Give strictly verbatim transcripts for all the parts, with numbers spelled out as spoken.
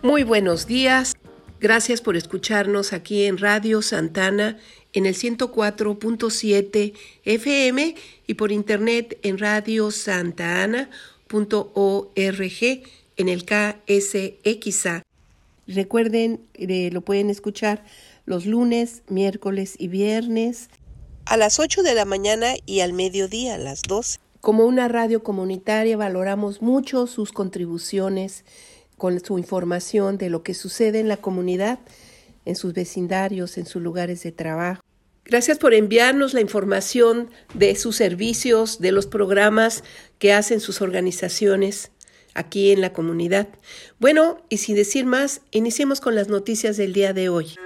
Muy buenos días. Gracias por escucharnos aquí en Radio Santana en el ciento cuatro punto siete F M y por internet en radio santa ana punto org en el K S X A. Recuerden, eh, lo pueden escuchar los lunes, miércoles y viernes a las ocho de la mañana y al mediodía a las doce. Como una radio comunitaria valoramos mucho sus contribuciones con su información de lo que sucede en la comunidad, en sus vecindarios, en sus lugares de trabajo. Gracias por enviarnos la información de sus servicios, de los programas que hacen sus organizaciones aquí en la comunidad. Bueno, y sin decir más, iniciemos con las noticias del día de hoy.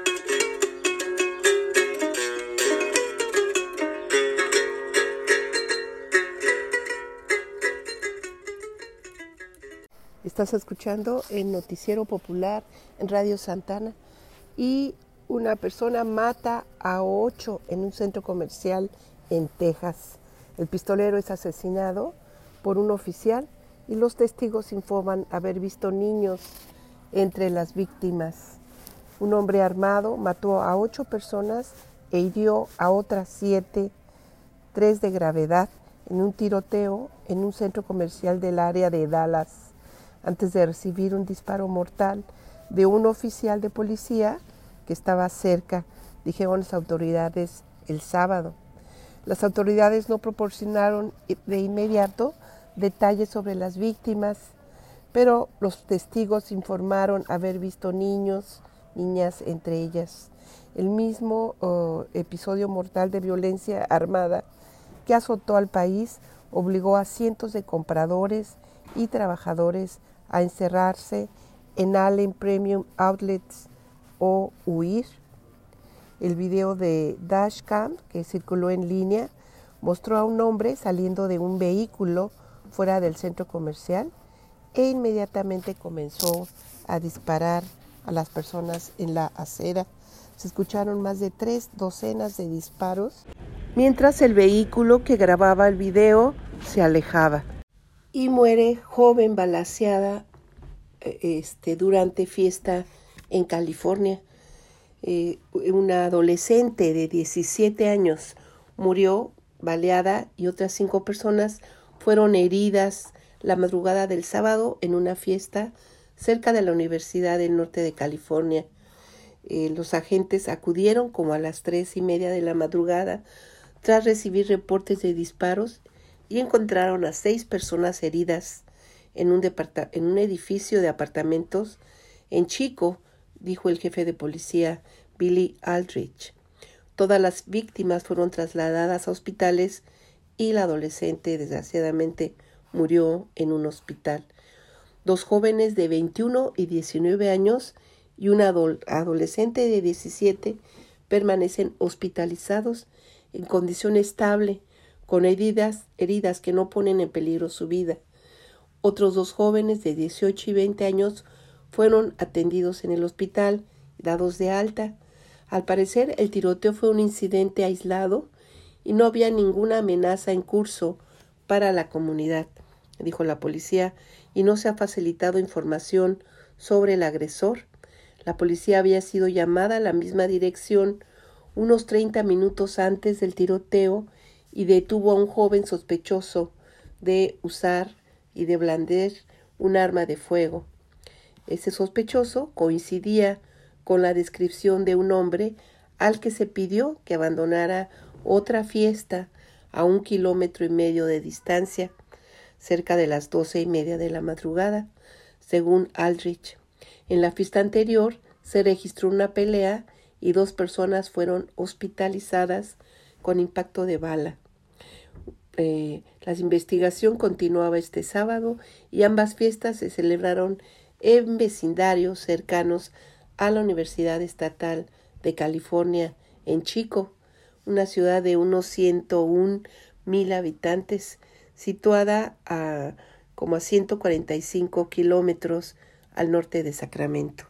Estás escuchando el Noticiero Popular en Radio Santana y una persona mata a ocho en un centro comercial en Texas. El pistolero es asesinado por un oficial y los testigos informan haber visto niños entre las víctimas. Un hombre armado mató a ocho personas e hirió a otras siete, tres de gravedad, en un tiroteo en un centro comercial del área de Dallas, antes de recibir un disparo mortal de un oficial de policía que estaba cerca, dijeron las autoridades el sábado. Las autoridades no proporcionaron de inmediato detalles sobre las víctimas, pero los testigos informaron haber visto niños, niñas entre ellas. El mismo uh, episodio mortal de violencia armada que azotó al país obligó a cientos de compradores y trabajadores a encerrarse en Allen Premium Outlets o huir. El video de Dashcam que circuló en línea mostró a un hombre saliendo de un vehículo fuera del centro comercial e inmediatamente comenzó a disparar a las personas en la acera. Se escucharon más de tres docenas de disparos mientras el vehículo que grababa el video se alejaba. Y muere joven balaceada este, durante fiesta en California. Eh, una adolescente de diecisiete años murió baleada y otras cinco personas fueron heridas la madrugada del sábado en una fiesta cerca de la Universidad del Norte de California. Eh, los agentes acudieron como a las tres y media de la madrugada tras recibir reportes de disparos y encontraron a seis personas heridas en un, departa- en un edificio de apartamentos en Chico, dijo el jefe de policía Billy Aldrich. Todas las víctimas fueron trasladadas a hospitales y la adolescente, desgraciadamente, murió en un hospital. Dos jóvenes de veintiuno y diecinueve años y una adol- adolescente de diecisiete permanecen hospitalizados en condición estable, con heridas, heridas que no ponen en peligro su vida. Otros dos jóvenes de dieciocho y veinte años fueron atendidos en el hospital, dados de alta. Al parecer, el tiroteo fue un incidente aislado y no había ninguna amenaza en curso para la comunidad, dijo la policía, y no se ha facilitado información sobre el agresor. La policía había sido llamada a la misma dirección unos treinta minutos antes del tiroteo y detuvo a un joven sospechoso de usar y de blandir un arma de fuego. Ese sospechoso coincidía con la descripción de un hombre al que se pidió que abandonara otra fiesta a un kilómetro y medio de distancia, cerca de las doce y media de la madrugada, según Aldrich. En la fiesta anterior se registró una pelea y dos personas fueron hospitalizadas con impacto de bala. Eh, la investigación continuaba este sábado y ambas fiestas se celebraron en vecindarios cercanos a la Universidad Estatal de California en Chico, una ciudad de unos ciento un mil habitantes, situada a como a ciento cuarenta y cinco kilómetros al norte de Sacramento.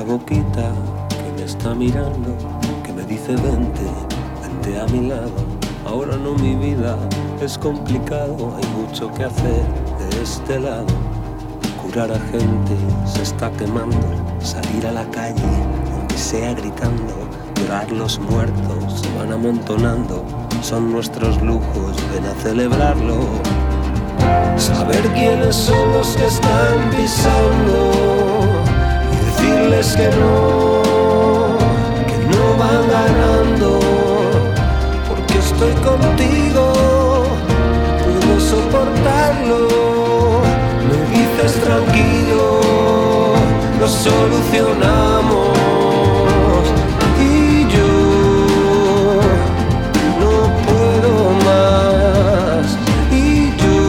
esa boquita que me está mirando, que me dice vente, vente a mi lado. Ahora no, mi vida es complicado, hay mucho que hacer de este lado. Curar a gente se está quemando, salir a la calle, aunque sea gritando, llorar los muertos se van amontonando, son nuestros lujos, ven a celebrarlo. Saber quiénes son los que están pisando y decirles que no, que no van ganando, porque estoy contigo, puedo soportarlo, me dices tranquilo, lo solucionamos. Y yo no puedo más, y yo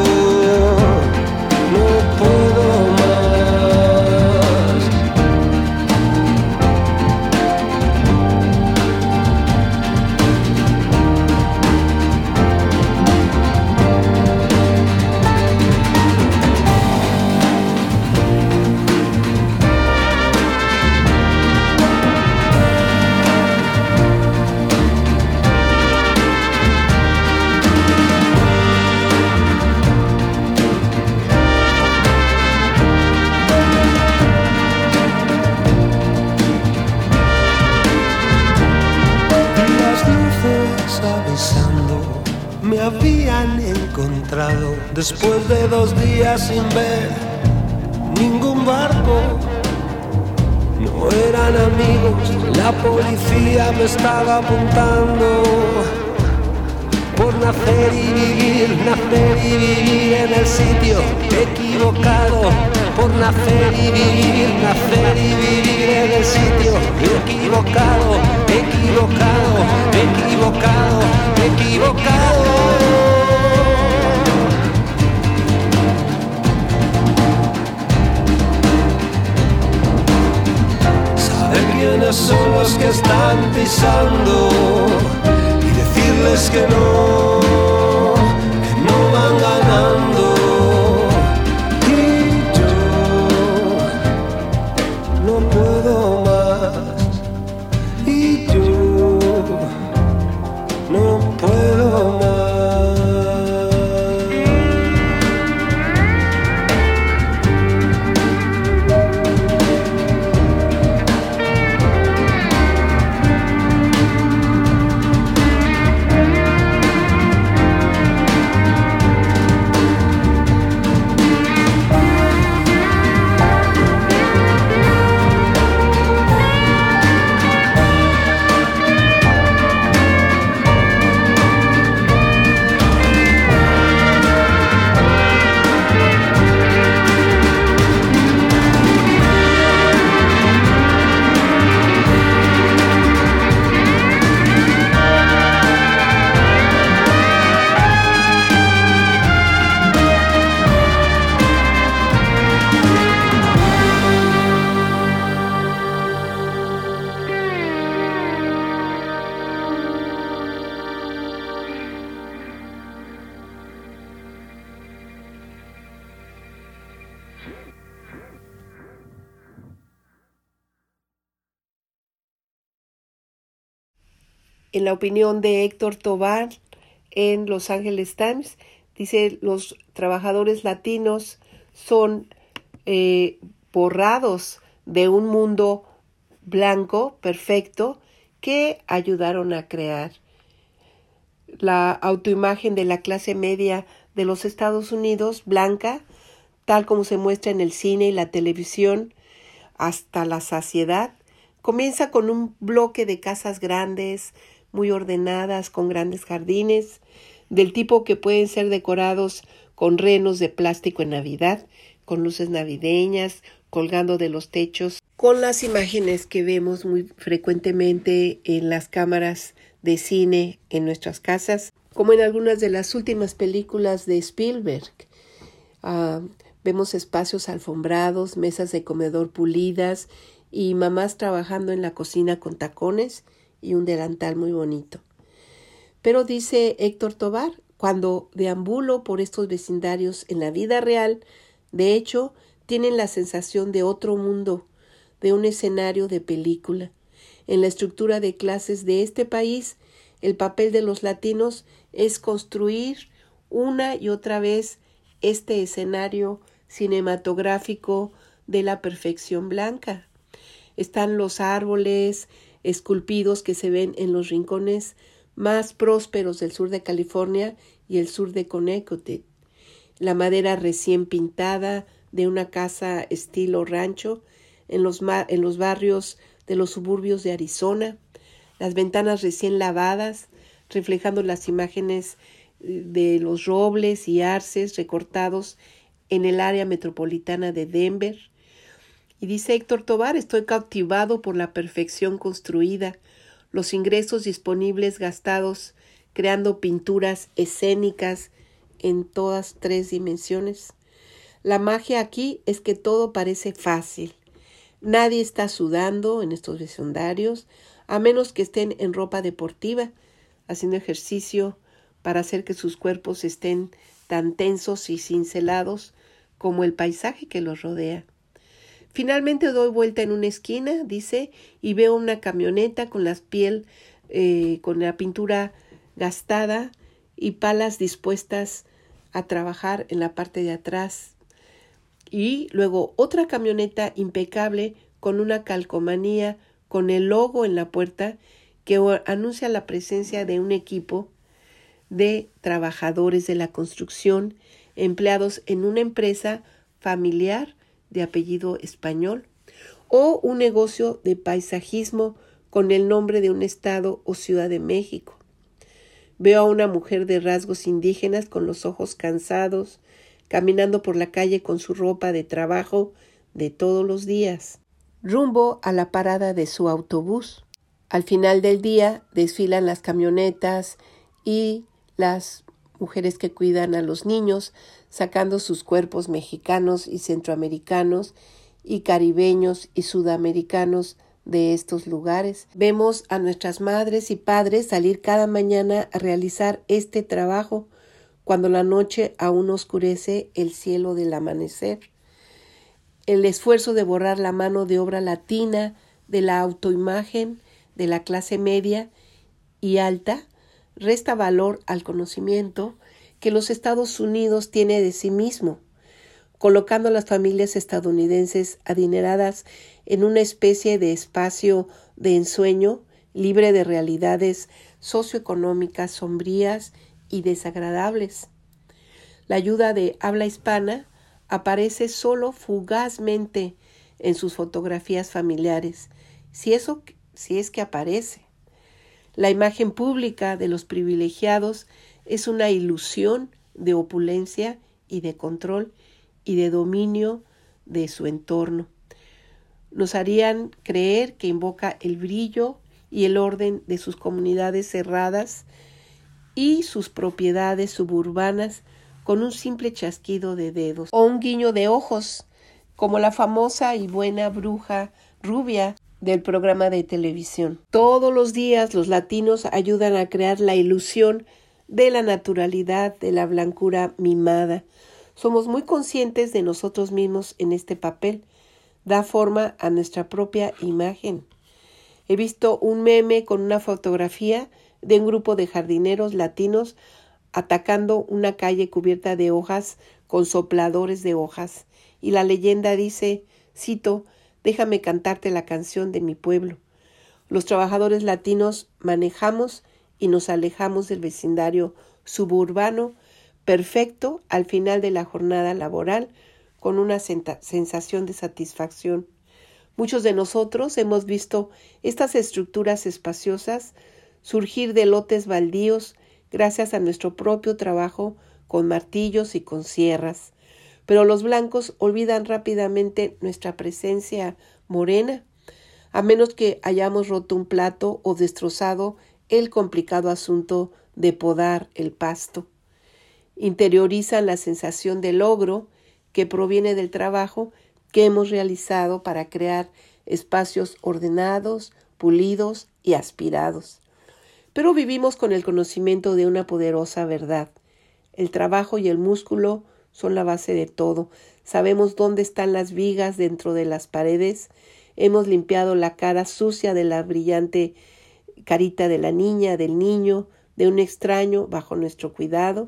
no puedo más. Me habían encontrado después de dos días sin ver ningún barco. No eran amigos, la policía me estaba apuntando por nacer y vivir, nacer y vivir en el sitio equivocado. Por nacer y vivir, nacer y vivir en el sitio equivocado, equivocado, equivocado, equivocado. Saber quiénes son los que están pisando y decirles que no, que no van ganando. No puedo más, y yo no puedo más. En la opinión de Héctor Tovar en Los Angeles Times, dice: los trabajadores latinos son eh, borrados de un mundo blanco, perfecto, que ayudaron a crear. La autoimagen de la clase media de los Estados Unidos, blanca, tal como se muestra en el cine y la televisión hasta la saciedad, comienza con un bloque de casas grandes, muy ordenadas, con grandes jardines, del tipo que pueden ser decorados con renos de plástico en Navidad, con luces navideñas, colgando de los techos, con las imágenes que vemos muy frecuentemente en las cámaras de cine en nuestras casas, como en algunas de las últimas películas de Spielberg. Uh, vemos espacios alfombrados, mesas de comedor pulidas y mamás trabajando en la cocina con tacones y un delantal muy bonito. Pero dice Héctor Tovar, cuando deambulo por estos vecindarios en la vida real, de hecho, tienen la sensación de otro mundo, de un escenario de película. En la estructura de clases de este país, el papel de los latinos es construir una y otra vez este escenario cinematográfico de la perfección blanca. Están los árboles esculpidos que se ven en los rincones más prósperos del sur de California y el sur de Connecticut. La madera recién pintada de una casa estilo rancho en los, en los barrios de los suburbios de Arizona, las ventanas recién lavadas, reflejando las imágenes de los robles y arces recortados en el área metropolitana de Denver. Y dice Héctor Tovar, estoy cautivado por la perfección construida, los ingresos disponibles gastados, creando pinturas escénicas en todas tres dimensiones. La magia aquí es que todo parece fácil. Nadie está sudando en estos vecindarios, a menos que estén en ropa deportiva, haciendo ejercicio para hacer que sus cuerpos estén tan tensos y cincelados como el paisaje que los rodea. Finalmente doy vuelta en una esquina, dice, y veo una camioneta con la piel, eh, con la pintura gastada y palas dispuestas a trabajar en la parte de atrás. Y luego otra camioneta impecable con una calcomanía con el logo en la puerta que anuncia la presencia de un equipo de trabajadores de la construcción empleados en una empresa familiar de apellido español o un negocio de paisajismo con el nombre de un estado o ciudad de México. Veo a una mujer de rasgos indígenas con los ojos cansados, caminando por la calle con su ropa de trabajo de todos los días, rumbo a la parada de su autobús. Al final del día desfilan las camionetas y las mujeres que cuidan a los niños, sacando sus cuerpos mexicanos y centroamericanos y caribeños y sudamericanos de estos lugares. Vemos a nuestras madres y padres salir cada mañana a realizar este trabajo cuando la noche aún oscurece el cielo del amanecer. El esfuerzo de borrar la mano de obra latina de la autoimagen de la clase media y alta resta valor al conocimiento que los Estados Unidos tiene de sí mismo, colocando a las familias estadounidenses adineradas en una especie de espacio de ensueño libre de realidades socioeconómicas sombrías y desagradables. La ayuda de habla hispana aparece solo fugazmente en sus fotografías familiares, si eso, si es que aparece. La imagen pública de los privilegiados es una ilusión de opulencia y de control y de dominio de su entorno. Nos harían creer que invoca el brillo y el orden de sus comunidades cerradas y sus propiedades suburbanas con un simple chasquido de dedos o un guiño de ojos, como la famosa y buena bruja rubia del programa de televisión. Todos los días los latinos ayudan a crear la ilusión de la naturalidad, de la blancura mimada. Somos muy conscientes de nosotros mismos en este papel. Da forma a nuestra propia imagen. He visto un meme con una fotografía de un grupo de jardineros latinos atacando una calle cubierta de hojas con sopladores de hojas. Y la leyenda dice, cito, déjame cantarte la canción de mi pueblo. Los trabajadores latinos manejamos y nos alejamos del vecindario suburbano perfecto al final de la jornada laboral con una sensación de satisfacción. Muchos de nosotros hemos visto estas estructuras espaciosas surgir de lotes baldíos gracias a nuestro propio trabajo con martillos y con sierras. Pero los blancos olvidan rápidamente nuestra presencia morena, a menos que hayamos roto un plato o destrozado el complicado asunto de podar el pasto. Interiorizan la sensación de logro que proviene del trabajo que hemos realizado para crear espacios ordenados, pulidos y aspirados. Pero vivimos con el conocimiento de una poderosa verdad. El trabajo y el músculo son la base de todo. Sabemos dónde están las vigas dentro de las paredes, hemos limpiado la cara sucia de la brillante carita de la niña, del niño, de un extraño bajo nuestro cuidado,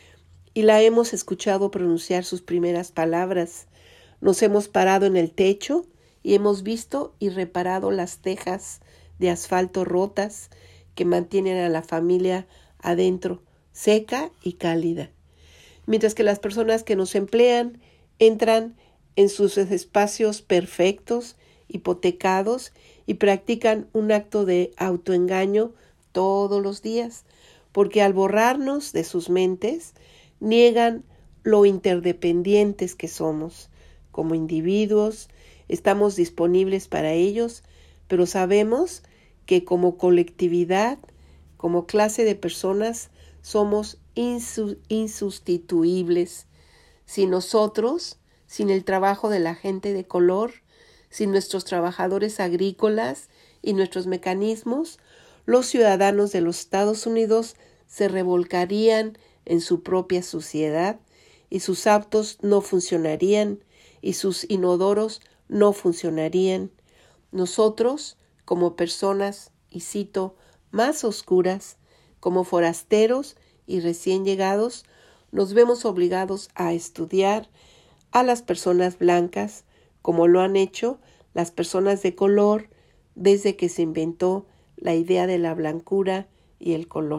y la hemos escuchado pronunciar sus primeras palabras. Nos hemos parado en el techo y hemos visto y reparado las tejas de asfalto rotas que mantienen a la familia adentro, seca y cálida. Mientras que las personas que nos emplean entran en sus espacios perfectos, hipotecados, y practican un acto de autoengaño todos los días, porque al borrarnos de sus mentes, niegan lo interdependientes que somos. Como individuos, estamos disponibles para ellos, pero sabemos que como colectividad, como clase de personas, somos insu- insustituibles. Sin nosotros, sin el trabajo de la gente de color, sin nuestros trabajadores agrícolas y nuestros mecanismos, los ciudadanos de los Estados Unidos se revolcarían en su propia suciedad y sus autos no funcionarían y sus inodoros no funcionarían. Nosotros, como personas, y cito, más oscuras, como forasteros y recién llegados, nos vemos obligados a estudiar a las personas blancas, como lo han hecho las personas de color desde que se inventó la idea de la blancura y el color.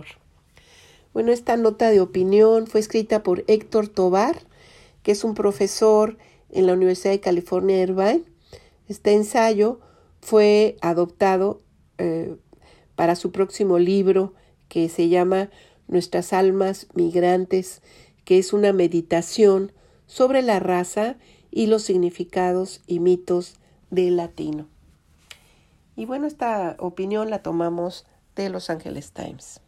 Bueno, esta nota de opinión fue escrita por Héctor Tovar, que es un profesor en la Universidad de California, Irvine. Este ensayo fue adoptado eh, para su próximo libro, que se llama Nuestras almas migrantes, que es una meditación sobre la raza y los significados y mitos del latino. Y bueno, esta opinión la tomamos de Los Angeles Times.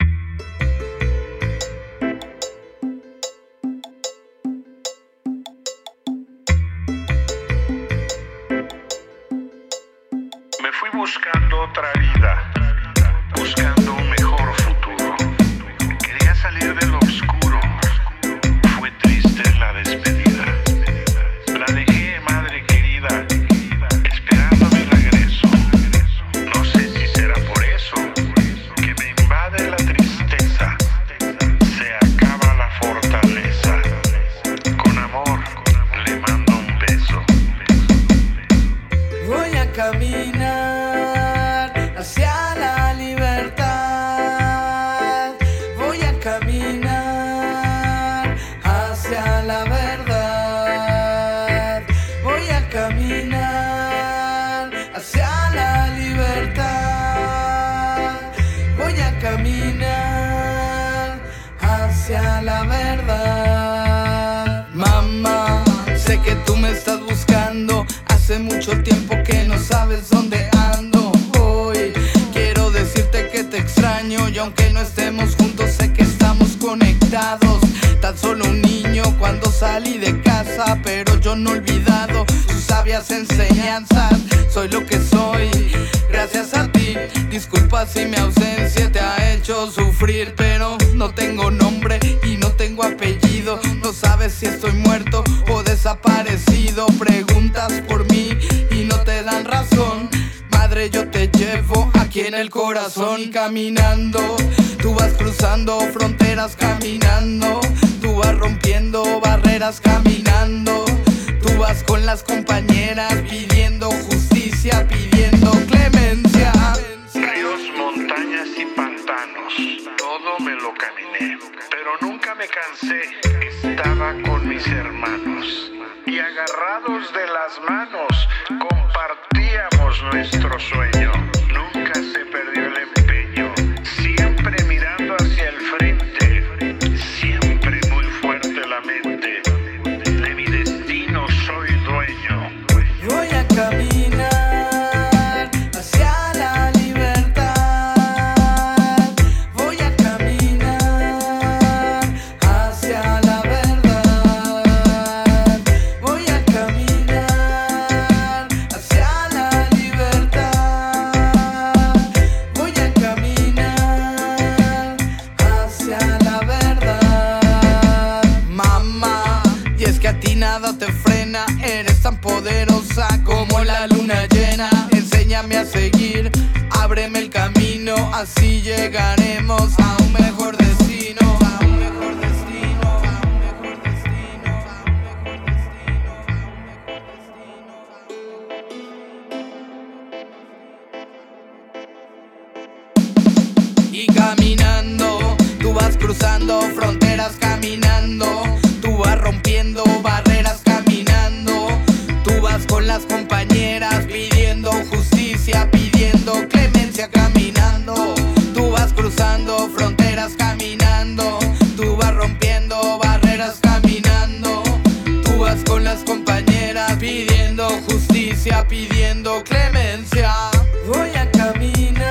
Me fui buscando otra vida, buscando un mejor futuro. Quería salir de lo oscuro. Fue triste la despedida. La dejé, madre querida, esperando mi regreso. No sé si será por eso que me invade la tristeza. Se acaba la fortaleza. Con amor le mando un beso. Voy a caminar hacia la libertad. Voy a caminar hacia la verdad. Voy a caminar hacia la libertad. Voy a caminar hacia la verdad. Mamá, sé que tú me estás buscando. Hace mucho tiempo que no sabes dónde ando. Hoy quiero decirte que te extraño, y aunque no estemos juntos sé que estamos conectados. Tan solo un niño cuando salí de casa, pero yo no he olvidado sus sabias enseñanzas. Soy lo que soy gracias a ti. Disculpa si mi ausencia te ha hecho sufrir, pero no tengo nombre y no tengo apellido. No sabes si estoy muerto o desaparecido. Preguntas por mí y no te dan razón. Madre, yo te llevo aquí en el corazón. Caminando, tú vas cruzando fronteras caminando. Tú vas rompiendo barreras caminando. Tú vas con las compañeras pidiendo justicia, pidiendo clemencia. Ríos, montañas y pantanos, todo me lo caminé, pero nunca me cansé. Estaba con mis hermanos y agarrados de las manos compartíamos nuestro sueño. Nunca se perdió el empeño, siempre mirando hacia el frente, siempre muy fuerte la mente. De mi destino soy dueño. Voy a caminar hacia la libertad. Voy a caminar hacia la verdad. Voy a caminar hacia la libertad. enséñame a seguir, ábreme el camino, así llegaremos a un mejor destino, a un mejor destino, a un mejor destino, a un mejor destino, a un mejor destino. Y caminando, tú vas cruzando fronteras caminando, tú vas rompiendo barreras caminando, tú vas con las compañeras pidiendo justicia, pidiendo clemencia caminando, tú vas cruzando fronteras caminando, tú vas rompiendo barreras caminando, tú vas con las compañeras pidiendo justicia, pidiendo clemencia. Voy a caminar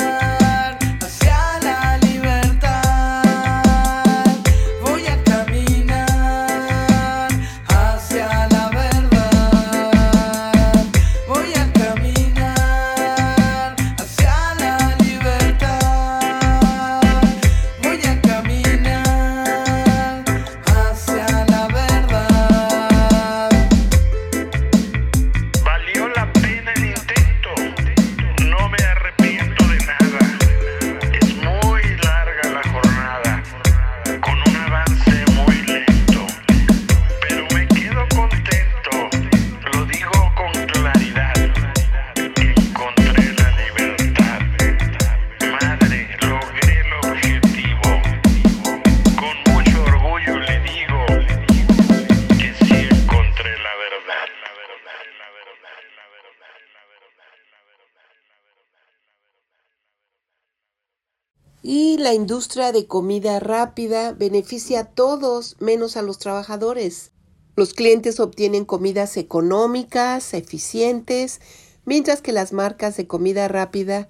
Y la industria de comida rápida beneficia a todos menos a los trabajadores. Los clientes obtienen comidas económicas, eficientes, mientras que las marcas de comida rápida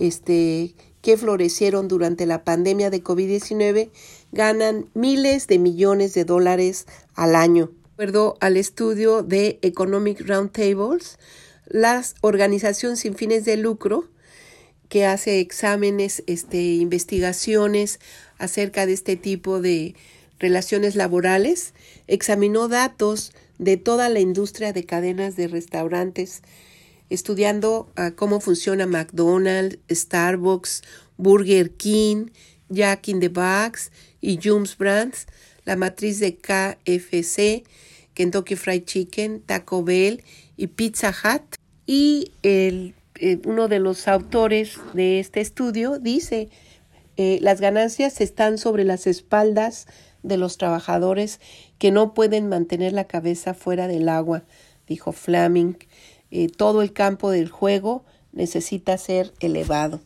este, que florecieron durante la pandemia de covid diecinueve ganan miles de millones de dólares al año. De acuerdo al estudio de Economic Roundtables, la organización sin fines de lucro que hace exámenes, este, investigaciones acerca de este tipo de relaciones laborales, examinó datos de toda la industria de cadenas de restaurantes, estudiando uh, cómo funciona McDonald's, Starbucks, Burger King, Jack in the Box y Yums Brands, la matriz de K F C, Kentucky Fried Chicken, Taco Bell y Pizza Hut. Y el uno de los autores de este estudio dice, eh, las ganancias están sobre las espaldas de los trabajadores que no pueden mantener la cabeza fuera del agua, dijo Flaming. Eh, todo el campo del juego necesita ser elevado.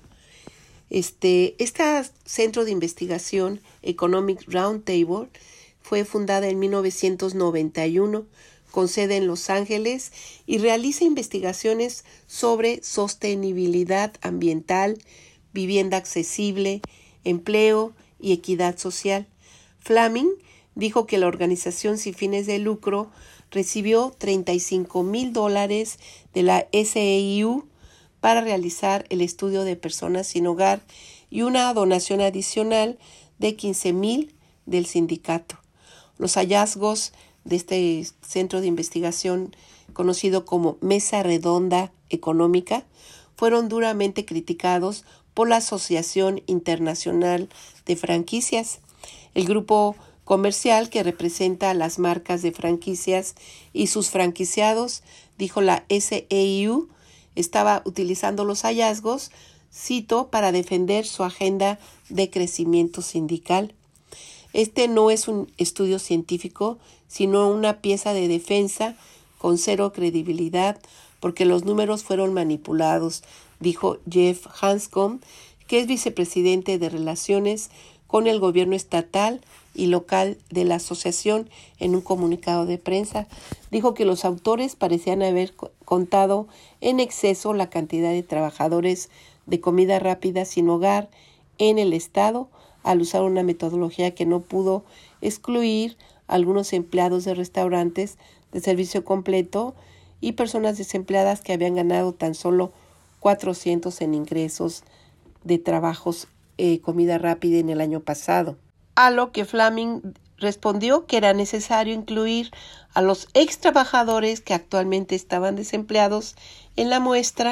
Este, este centro de investigación Economic Roundtable fue fundada en mil novecientos noventa y uno con sede en Los Ángeles y realiza investigaciones sobre sostenibilidad ambiental, vivienda accesible, empleo y equidad social. Flaming dijo que la organización sin fines de lucro recibió treinta y cinco mil dólares de la S E I U para realizar el estudio de personas sin hogar y una donación adicional de quince mil del sindicato. Los hallazgos de este centro de investigación conocido como Mesa Redonda Económica fueron duramente criticados por la Asociación Internacional de Franquicias. El grupo comercial que representa a las marcas de franquicias y sus franquiciados, dijo la S E I U, estaba utilizando los hallazgos, cito, para defender su agenda de crecimiento sindical. Este no es un estudio científico, sino una pieza de defensa con cero credibilidad, porque los números fueron manipulados, dijo Jeff Hanscom, que es vicepresidente de Relaciones con el gobierno estatal y local de la asociación en un comunicado de prensa. Dijo que los autores parecían haber contado en exceso la cantidad de trabajadores de comida rápida sin hogar en el estado, al usar una metodología que no pudo excluir a algunos empleados de restaurantes de servicio completo y personas desempleadas que habían ganado tan solo cuatrocientos en ingresos de trabajos eh, comida rápida en el año pasado. A lo que Flaming respondió que era necesario incluir a los ex trabajadores que actualmente estaban desempleados en la muestra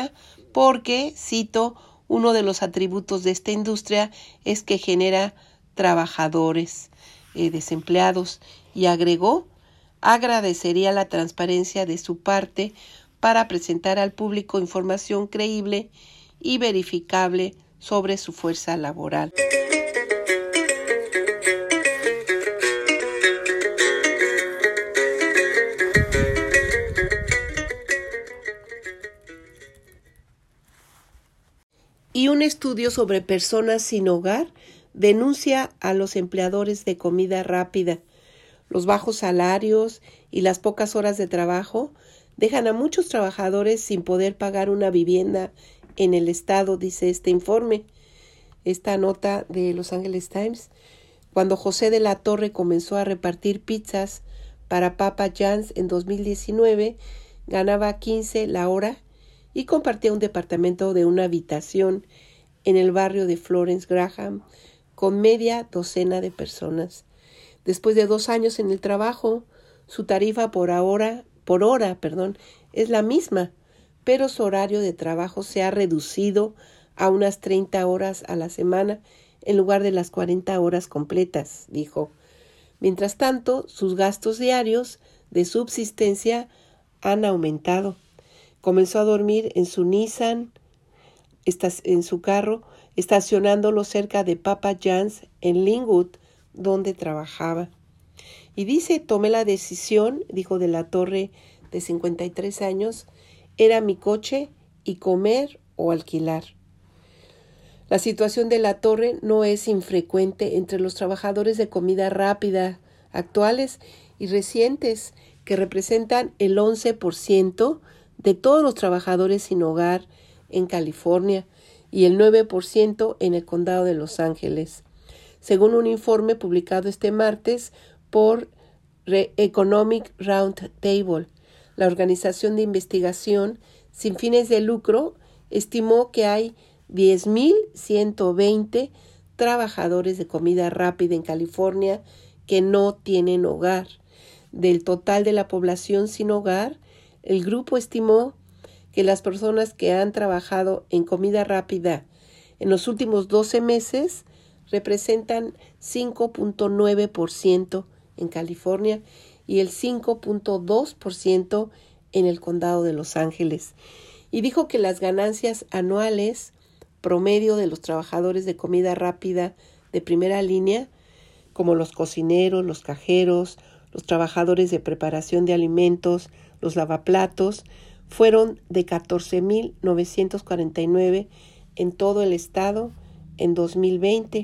porque, cito, uno de los atributos de esta industria es que genera trabajadores eh, desempleados, y agregó, agradecería la transparencia de su parte para presentar al público información creíble y verificable sobre su fuerza laboral. Y un estudio sobre personas sin hogar denuncia a los empleadores de comida rápida. Los bajos salarios y las pocas horas de trabajo dejan a muchos trabajadores sin poder pagar una vivienda en el estado, dice este informe. Esta nota de Los Angeles Times. Cuando José de la Torre comenzó a repartir pizzas para Papa John's en dos mil diecinueve, ganaba quince la hora y compartía un departamento de una habitación en el barrio de Florence Graham con media docena de personas. Después de dos años en el trabajo, su tarifa por hora, por hora, perdón, es la misma, pero su horario de trabajo se ha reducido a unas treinta horas a la semana en lugar de las cuarenta horas completas, dijo. Mientras tanto, sus gastos diarios de subsistencia han aumentado. Comenzó a dormir en su Nissan, en su carro, estacionándolo cerca de Papa John's en Linwood, donde trabajaba. Y dice, tomé la decisión, dijo de la Torre, de cincuenta y tres años, era mi coche y comer o alquilar. La situación de la Torre no es infrecuente entre los trabajadores de comida rápida actuales y recientes, que representan el once por ciento de todos los trabajadores sin hogar en California y el nueve por ciento en el condado de Los Ángeles, según un informe publicado este martes por Economic Roundtable. La organización de investigación sin fines de lucro estimó que hay diez mil ciento veinte trabajadores de comida rápida en California que no tienen hogar. Del total de la población sin hogar, el grupo estimó que las personas que han trabajado en comida rápida en los últimos doce meses representan cinco punto nueve por ciento en California y el cinco punto dos por ciento en el condado de Los Ángeles. Y dijo que las ganancias anuales promedio de los trabajadores de comida rápida de primera línea, como los cocineros, los cajeros, los trabajadores de preparación de alimentos, los lavaplatos, fueron de catorce mil novecientos cuarenta y nueve en todo el estado en dos mil veinte.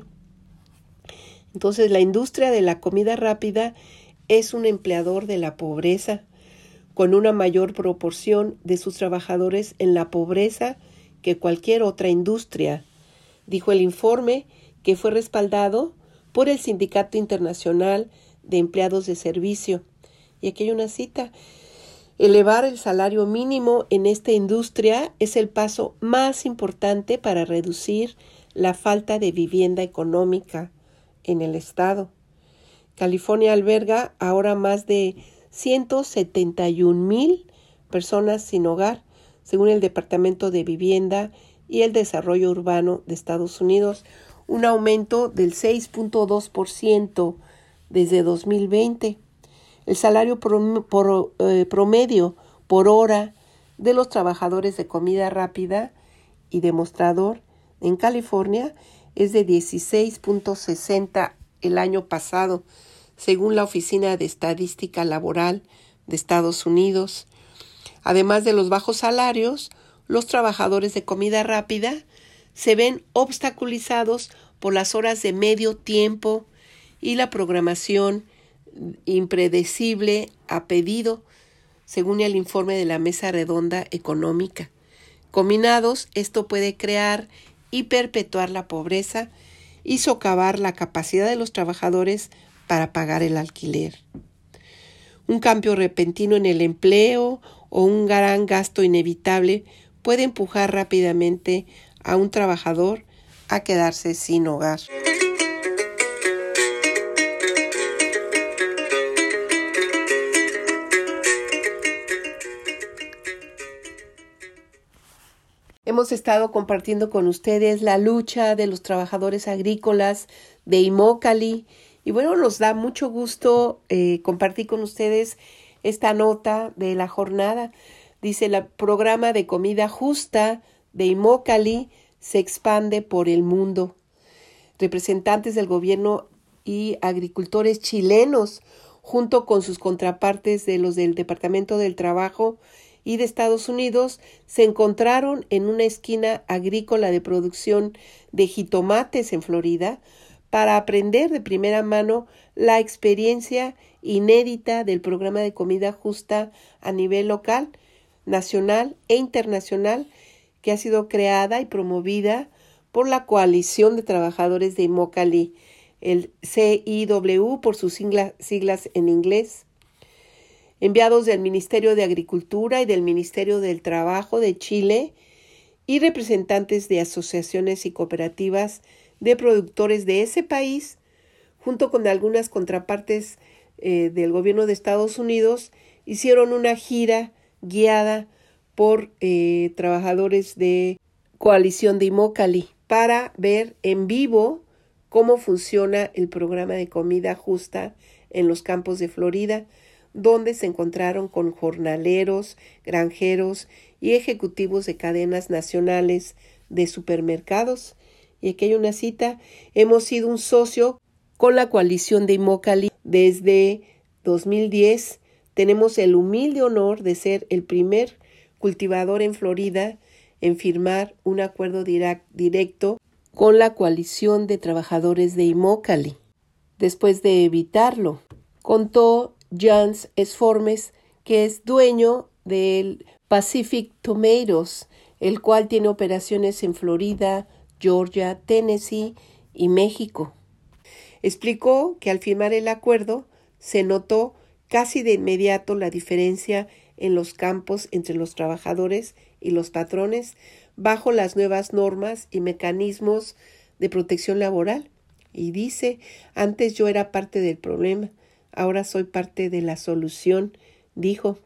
Entonces, la industria de la comida rápida es un empleador de la pobreza, con una mayor proporción de sus trabajadores en la pobreza que cualquier otra industria, dijo el informe, que fue respaldado por el Sindicato Internacional de Empleados de Servicio. Y aquí hay una cita. Elevar el salario mínimo en esta industria es el paso más importante para reducir la falta de vivienda económica en el estado. California alberga ahora más de ciento setenta y un mil personas sin hogar, según el Departamento de Vivienda y el Desarrollo Urbano de Estados Unidos, un aumento del seis punto dos por ciento desde dos mil veinte. El salario por, por, eh, promedio por hora de los trabajadores de comida rápida y de mostrador en California es de dieciséis punto sesenta el año pasado, según la Oficina de Estadística Laboral de Estados Unidos. Además de los bajos salarios, los trabajadores de comida rápida se ven obstaculizados por las horas de medio tiempo y la programación impredecible a pedido, según el informe de la Mesa Redonda Económica. Combinados, esto puede crear y perpetuar la pobreza y socavar la capacidad de los trabajadores para pagar el alquiler. Un cambio repentino en el empleo o un gran gasto inevitable puede empujar rápidamente a un trabajador a quedarse sin hogar. hemos estado compartiendo con ustedes la lucha de los trabajadores agrícolas de Immokalee. Y bueno, nos da mucho gusto eh, compartir con ustedes esta nota de la jornada. Dice, el programa de comida justa de Immokalee se expande por el mundo. Representantes del gobierno y agricultores chilenos, junto con sus contrapartes de los del Departamento del Trabajo y de Estados Unidos, se encontraron en una esquina agrícola de producción de jitomates en Florida para aprender de primera mano la experiencia inédita del programa de comida justa a nivel local, nacional e internacional, que ha sido creada y promovida por la Coalición de Trabajadores de Immokalee, el C I W por sus siglas, siglas en inglés. Enviados del Ministerio de Agricultura y del Ministerio del Trabajo de Chile y representantes de asociaciones y cooperativas de productores de ese país, junto con algunas contrapartes eh, del gobierno de Estados Unidos, hicieron una gira guiada por eh, trabajadores de Coalición de Immokalee para ver en vivo cómo funciona el programa de comida justa en los campos de Florida, donde se encontraron con jornaleros, granjeros y ejecutivos de cadenas nacionales de supermercados. Y aquí hay una cita: hemos sido un socio con la Coalición de Immokalee desde dos mil diez. Tenemos el humilde honor de ser el primer cultivador en Florida en firmar un acuerdo directo con la Coalición de Trabajadores de Immokalee. Después de evitarlo, contó Jans Esformes, que es dueño del Pacific Tomatoes, el cual tiene operaciones en Florida, Georgia, Tennessee y México. Explicó que al firmar el acuerdo se notó casi de inmediato la diferencia en los campos entre los trabajadores y los patrones bajo las nuevas normas y mecanismos de protección laboral. Y dice, antes yo era parte del problema, ahora soy parte de la solución, dijo.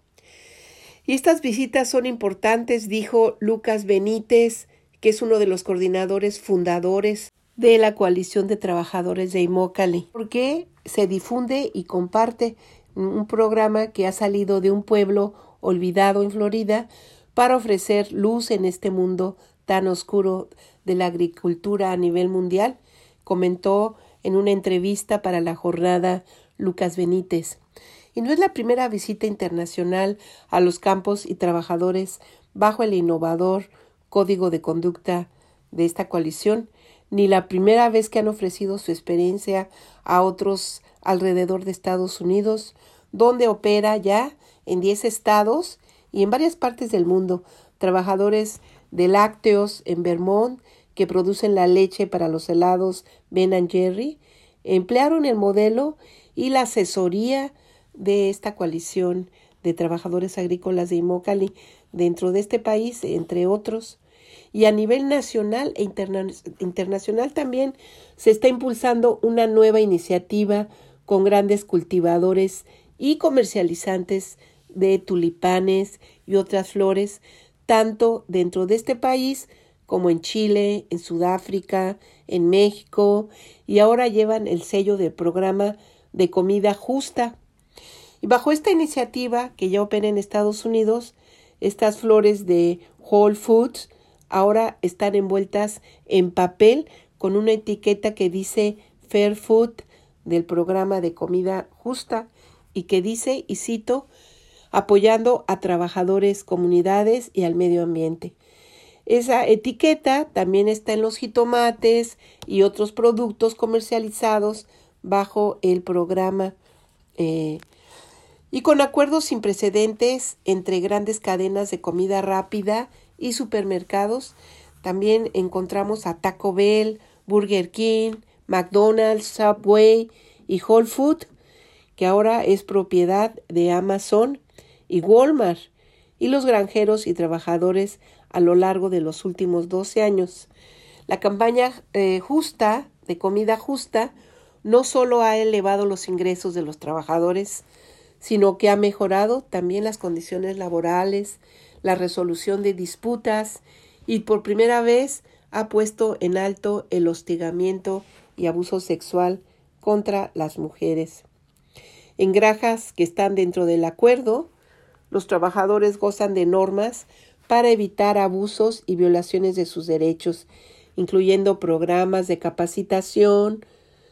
Y estas visitas son importantes, dijo Lucas Benítez, que es uno de los coordinadores fundadores de la Coalición de Trabajadores de Immokalee, porque se difunde y comparte un programa que ha salido de un pueblo olvidado en Florida para ofrecer luz en este mundo tan oscuro de la agricultura a nivel mundial, comentó en una entrevista para la jornada Lucas Benítez. Y no es la primera visita internacional a los campos y trabajadores bajo el innovador código de conducta de esta coalición, ni la primera vez que han ofrecido su experiencia a otros alrededor de Estados Unidos, donde opera ya en diez estados y en varias partes del mundo, trabajadores de lácteos en Vermont que producen la leche para los helados Ben and Jerry, emplearon el modelo y la asesoría de esta coalición de trabajadores agrícolas de Immokalee dentro de este país, entre otros. Y a nivel nacional e interna- internacional también se está impulsando una nueva iniciativa con grandes cultivadores y comercializantes de tulipanes y otras flores, tanto dentro de este país como en Chile, en Sudáfrica, en México, y ahora llevan el sello del programa de comida justa. Y bajo esta iniciativa, que ya opera en Estados Unidos, estas flores de Whole Foods ahora están envueltas en papel con una etiqueta que dice Fair Food del programa de comida justa y que dice, y cito, apoyando a trabajadores, comunidades y al medio ambiente. Esa etiqueta también está en los jitomates y otros productos comercializados bajo el programa eh, y con acuerdos sin precedentes entre grandes cadenas de comida rápida y supermercados. También encontramos a Taco Bell, Burger King, McDonald's, Subway y Whole Foods, que ahora es propiedad de Amazon y Walmart, y los granjeros y trabajadores a lo largo de los últimos doce años. La campaña eh, justa, de comida justa, no solo ha elevado los ingresos de los trabajadores, sino que ha mejorado también las condiciones laborales, la resolución de disputas y por primera vez ha puesto en alto el hostigamiento y abuso sexual contra las mujeres. En granjas que están dentro del acuerdo, los trabajadores gozan de normas para evitar abusos y violaciones de sus derechos, incluyendo programas de capacitación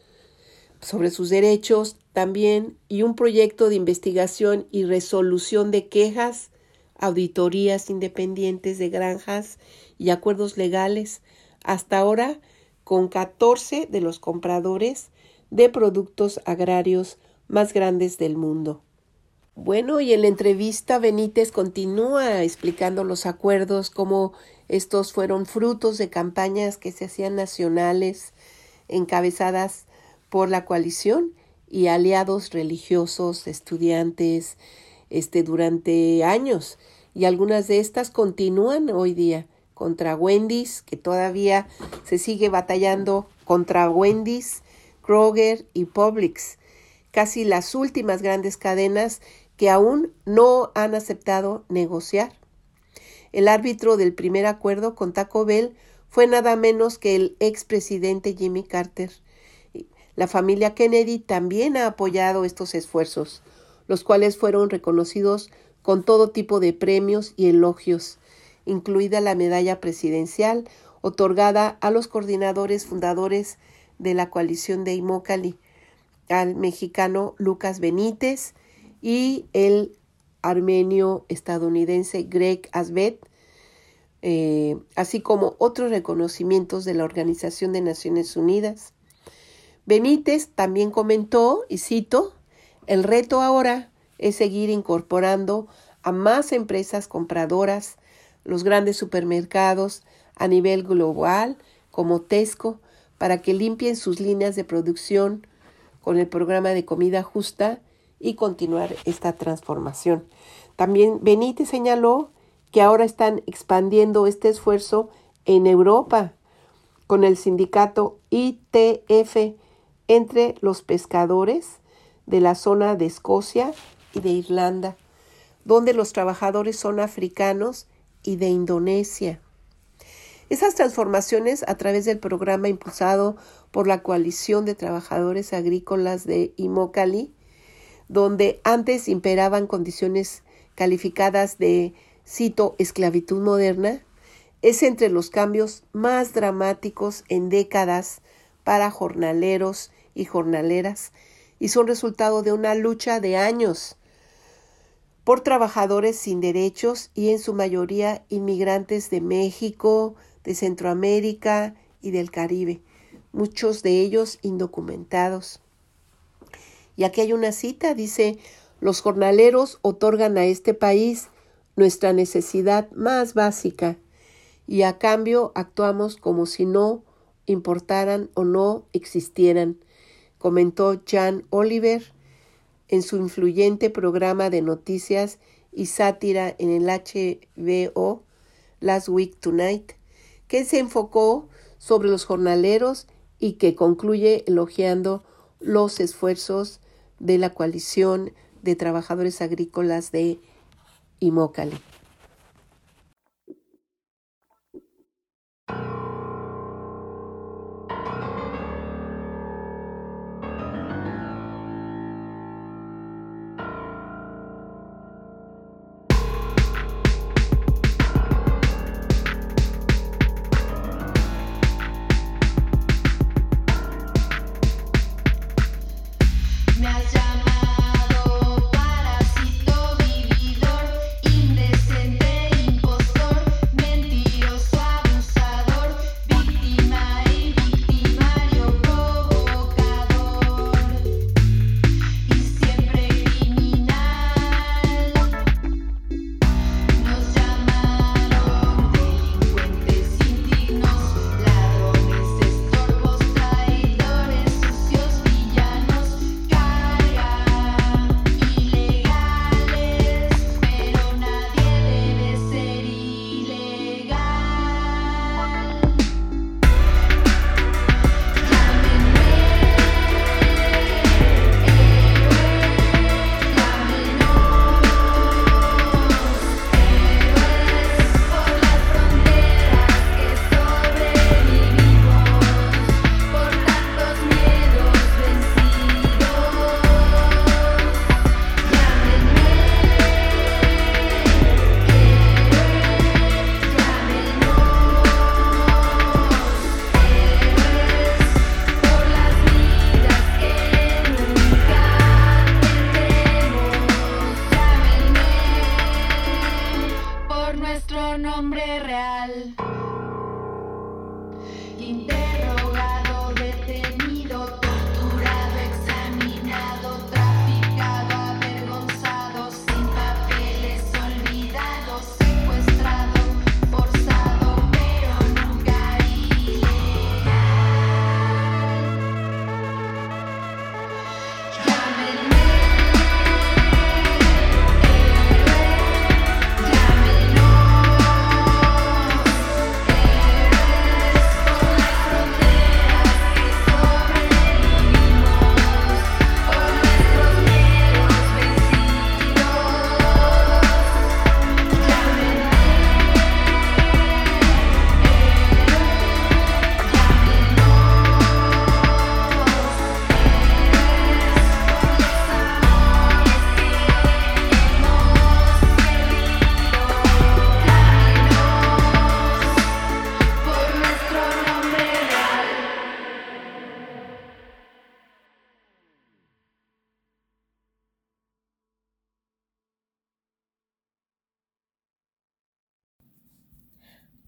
sobre sus derechos también y un proyecto de investigación y resolución de quejas, auditorías independientes de granjas y acuerdos legales, hasta ahora con catorce de los compradores de productos agrarios más grandes del mundo. Bueno, y en la entrevista Benítez continúa explicando los acuerdos, cómo estos fueron frutos de campañas que se hacían nacionales, encabezadas por la coalición y aliados religiosos, estudiantes, este, durante años. Y algunas de estas continúan hoy día contra Wendy's, que todavía se sigue batallando contra Wendy's, Kroger y Publix, casi las últimas grandes cadenas que aún no han aceptado negociar. El árbitro del primer acuerdo con Taco Bell fue nada menos que el expresidente Jimmy Carter. La familia Kennedy también ha apoyado estos esfuerzos, los cuales fueron reconocidos con todo tipo de premios y elogios, incluida la medalla presidencial otorgada a los coordinadores fundadores de la coalición de Immokalee, al mexicano Lucas Benítez y el armenio estadounidense Greg Asbeth, eh, así como otros reconocimientos de la Organización de Naciones Unidas. Benítez también comentó, y cito, el reto ahora es seguir incorporando a más empresas compradoras, los grandes supermercados a nivel global como Tesco, para que limpien sus líneas de producción con el programa de comida justa y continuar esta transformación. También Benítez señaló que ahora están expandiendo este esfuerzo en Europa con el sindicato I T F entre los pescadores de la zona de Escocia y de Irlanda, donde los trabajadores son africanos y de Indonesia. Esas transformaciones a través del programa impulsado por la Coalición de Trabajadores Agrícolas de Immokalee, donde antes imperaban condiciones calificadas de, cito, esclavitud moderna, es entre los cambios más dramáticos en décadas para jornaleros y jornaleras y son resultado de una lucha de años por trabajadores sin derechos y en su mayoría inmigrantes de México, de Centroamérica y del Caribe, muchos de ellos indocumentados. Y aquí hay una cita, dice, los jornaleros otorgan a este país nuestra necesidad más básica y a cambio actuamos como si no importaran o no existieran, comentó Jan Oliver en su influyente programa de noticias y sátira en el H B O Last Week Tonight, que se enfocó sobre los jornaleros y que concluye elogiando los esfuerzos de la coalición de trabajadores agrícolas de Immokalee. Me has llamado parásito vividor, indeciso.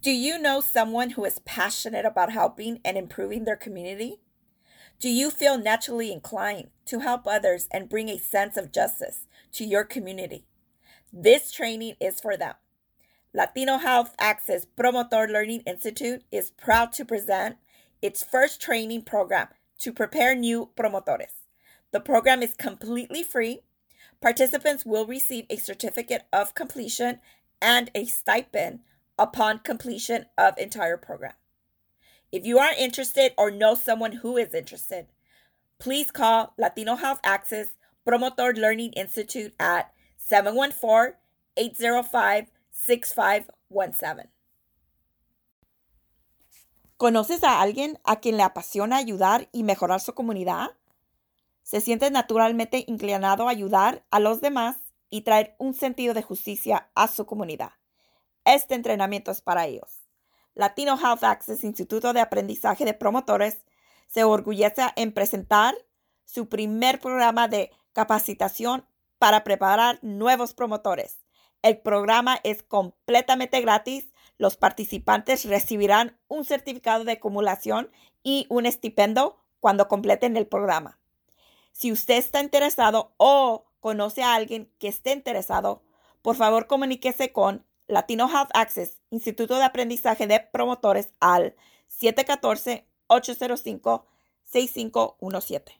Do you know someone who is passionate about helping and improving their community? Do you feel naturally inclined to help others and bring a sense of justice to your community? This training is for them. Latino Health Access Promotor Learning Institute is proud to present its first training program to prepare new promotores. The program is completely free. Participants will receive a certificate of completion and a stipend upon completion of entire program. If you are interested or know someone who is interested, please call Latino Health Access Promotor Learning Institute at seven one four, eight zero five, six five one seven. ¿Conoces a alguien a quien le apasiona ayudar y mejorar su comunidad? ¿Se siente naturalmente inclinado a ayudar a los demás y traer un sentido de justicia a su comunidad? Este entrenamiento es para ellos. Latino Health Access Instituto de Aprendizaje de Promotores se orgullece en presentar su primer programa de capacitación para preparar nuevos promotores. El programa es completamente gratis. Los participantes recibirán un certificado de acumulación y un estipendio cuando completen el programa. Si usted está interesado o conoce a alguien que esté interesado, por favor comuníquese con Latino Health Access, Instituto de Aprendizaje de Promotores al siete uno cuatro, ocho cero cinco, seis cinco uno siete.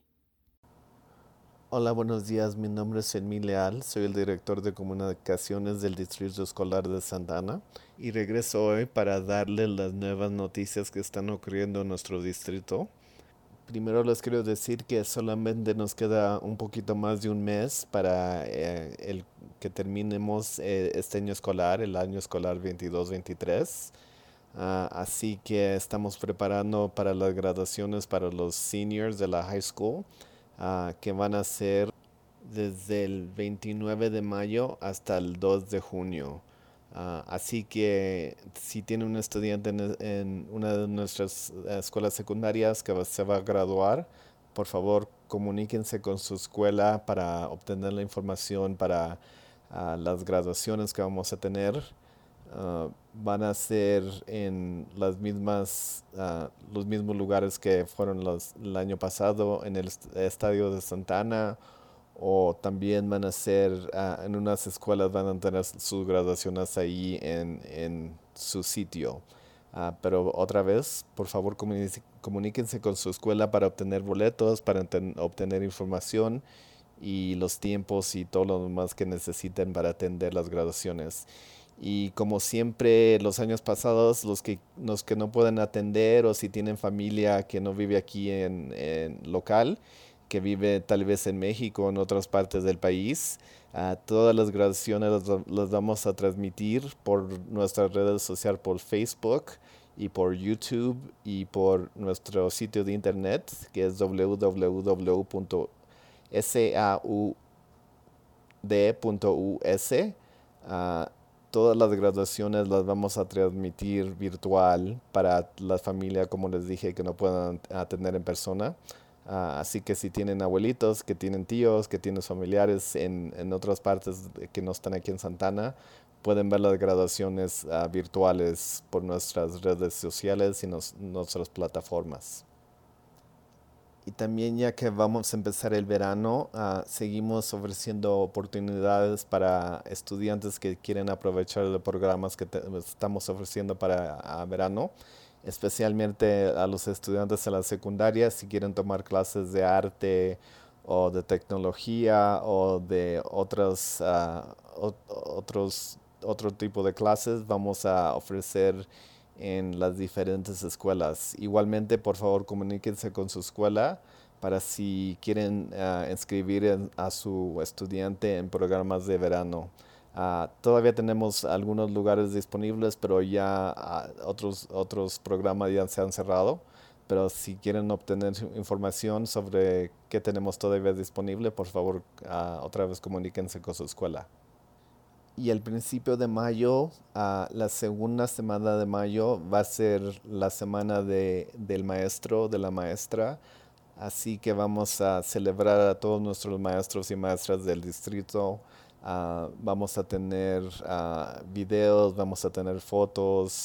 Hola, buenos días. Mi nombre es Emil Leal. Soy el director de comunicaciones del Distrito Escolar de Santa Ana y regreso hoy para darles las nuevas noticias que están ocurriendo en nuestro distrito. Primero les quiero decir que solamente nos queda un poquito más de un mes para eh, el que terminemos eh, este año escolar, el año escolar veintidós veintitrés. Uh, así que estamos preparando para las graduaciones para los seniors de la high school, uh, que van a ser desde el veintinueve de mayo hasta el dos de junio. Uh, así que si tiene un estudiante en, en una de nuestras escuelas secundarias que va, se va a graduar, por favor comuníquense con su escuela para obtener la información para uh, las graduaciones que vamos a tener. Uh, van a ser en las mismas, uh, los mismos lugares que fueron los, el año pasado, en el estadio de Santa Ana, o también van a ser uh, en unas escuelas, van a tener sus graduaciones ahí en, en su sitio. Uh, pero otra vez, por favor, comuníquense con su escuela para obtener boletos, para obtener información y los tiempos y todo lo demás que necesiten para atender las graduaciones. Y como siempre, los años pasados, los que, los que no pueden atender o si tienen familia que no vive aquí en, en local, que vive tal vez en México o en otras partes del país, uh, todas las graduaciones las, las vamos a transmitir por nuestras redes sociales, por Facebook y por YouTube y por nuestro sitio de internet, que es w w w punto saud punto u s. Uh, Todas las graduaciones las vamos a transmitir virtual para la familia, como les dije, que no puedan atender en persona. Uh, así que si tienen abuelitos, que tienen tíos, que tienen familiares en, en otras partes que no están aquí en Santa Ana, pueden ver las graduaciones uh, virtuales por nuestras redes sociales y nos, nuestras plataformas. Y también, ya que vamos a empezar el verano, uh, seguimos ofreciendo oportunidades para estudiantes que quieren aprovechar los programas que te, estamos ofreciendo para uh, verano, especialmente a los estudiantes en la secundaria si quieren tomar clases de arte o de tecnología o de otros, uh, otros, otro tipo de clases. Vamos a ofrecer en las diferentes escuelas. Igualmente, por favor, comuníquense con su escuela para si quieren uh, inscribir en, a su estudiante en programas de verano. Uh, todavía tenemos algunos lugares disponibles, pero ya uh, otros, otros programas ya se han cerrado. Pero si quieren obtener información sobre qué tenemos todavía disponible, por favor, uh, otra vez comuníquense con su escuela. Y al principio de mayo, uh, la segunda semana de mayo va a ser la semana de, del maestro, de la maestra. Así que vamos a celebrar a todos nuestros maestros y maestras del distrito. Uh, vamos a tener uh, videos, vamos a tener fotos,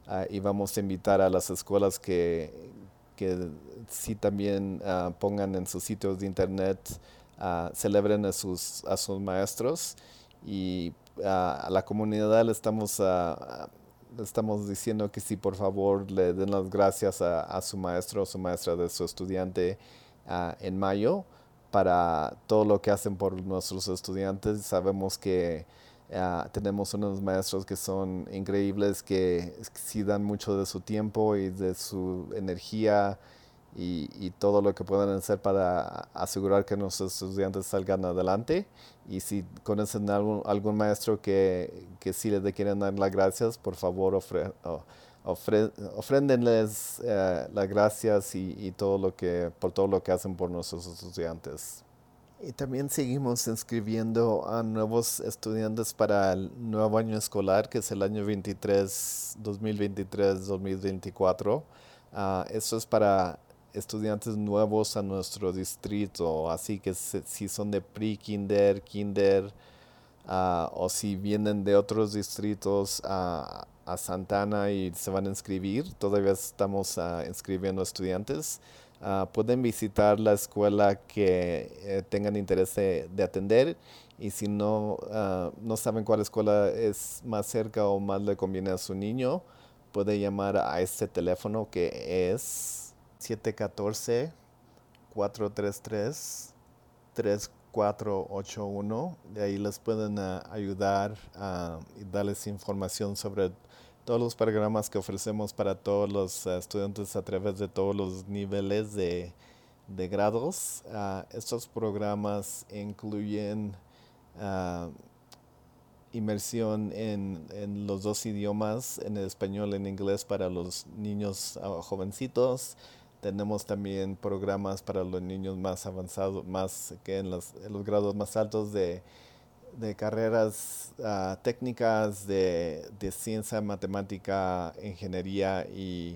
uh, y vamos a invitar a las escuelas que, que sí también uh, pongan en sus sitios de internet, uh, celebren a sus, a sus maestros, y uh, a la comunidad le estamos, uh, le estamos diciendo que sí, por favor, le den las gracias a, a su maestro o su maestra de su estudiante uh, en mayo, para todo lo que hacen por nuestros estudiantes. Sabemos que uh, tenemos unos maestros que son increíbles, que, que sí dan mucho de su tiempo y de su energía y, y todo lo que puedan hacer para asegurar que nuestros estudiantes salgan adelante. Y si conocen algún, algún maestro que, que sí les quieren dar las gracias, por favor ofre, oh, ofre, ofréndenles uh, las gracias y, y todo lo que, por todo lo que hacen por nuestros estudiantes. Y también seguimos inscribiendo a nuevos estudiantes para el nuevo año escolar, que es el año veintitrés, dos mil veintitrés dos mil veinticuatro. Uh, esto es para estudiantes nuevos a nuestro distrito, así que se, si son de pre-kinder, kinder, uh, o si vienen de otros distritos uh, a Santa Ana y se van a inscribir, todavía estamos uh, inscribiendo estudiantes. Uh, pueden visitar la escuela que eh, tengan interés de, de atender, y si no, uh, no saben cuál escuela es más cerca o más le conviene a su niño, puede llamar a este teléfono que es siete uno cuatro, cuatro tres tres, tres cuatro ocho uno. De ahí les pueden uh, ayudar uh, y darles información sobre todos los programas que ofrecemos para todos los uh, estudiantes a través de todos los niveles de, de grados. Uh, estos programas incluyen uh, inmersión en, en los dos idiomas, en el español y en inglés, para los niños uh, jovencitos. Tenemos también programas para los niños más avanzados, más que en los, en los grados más altos, de de carreras uh, técnicas de, de ciencia, matemática, ingeniería y,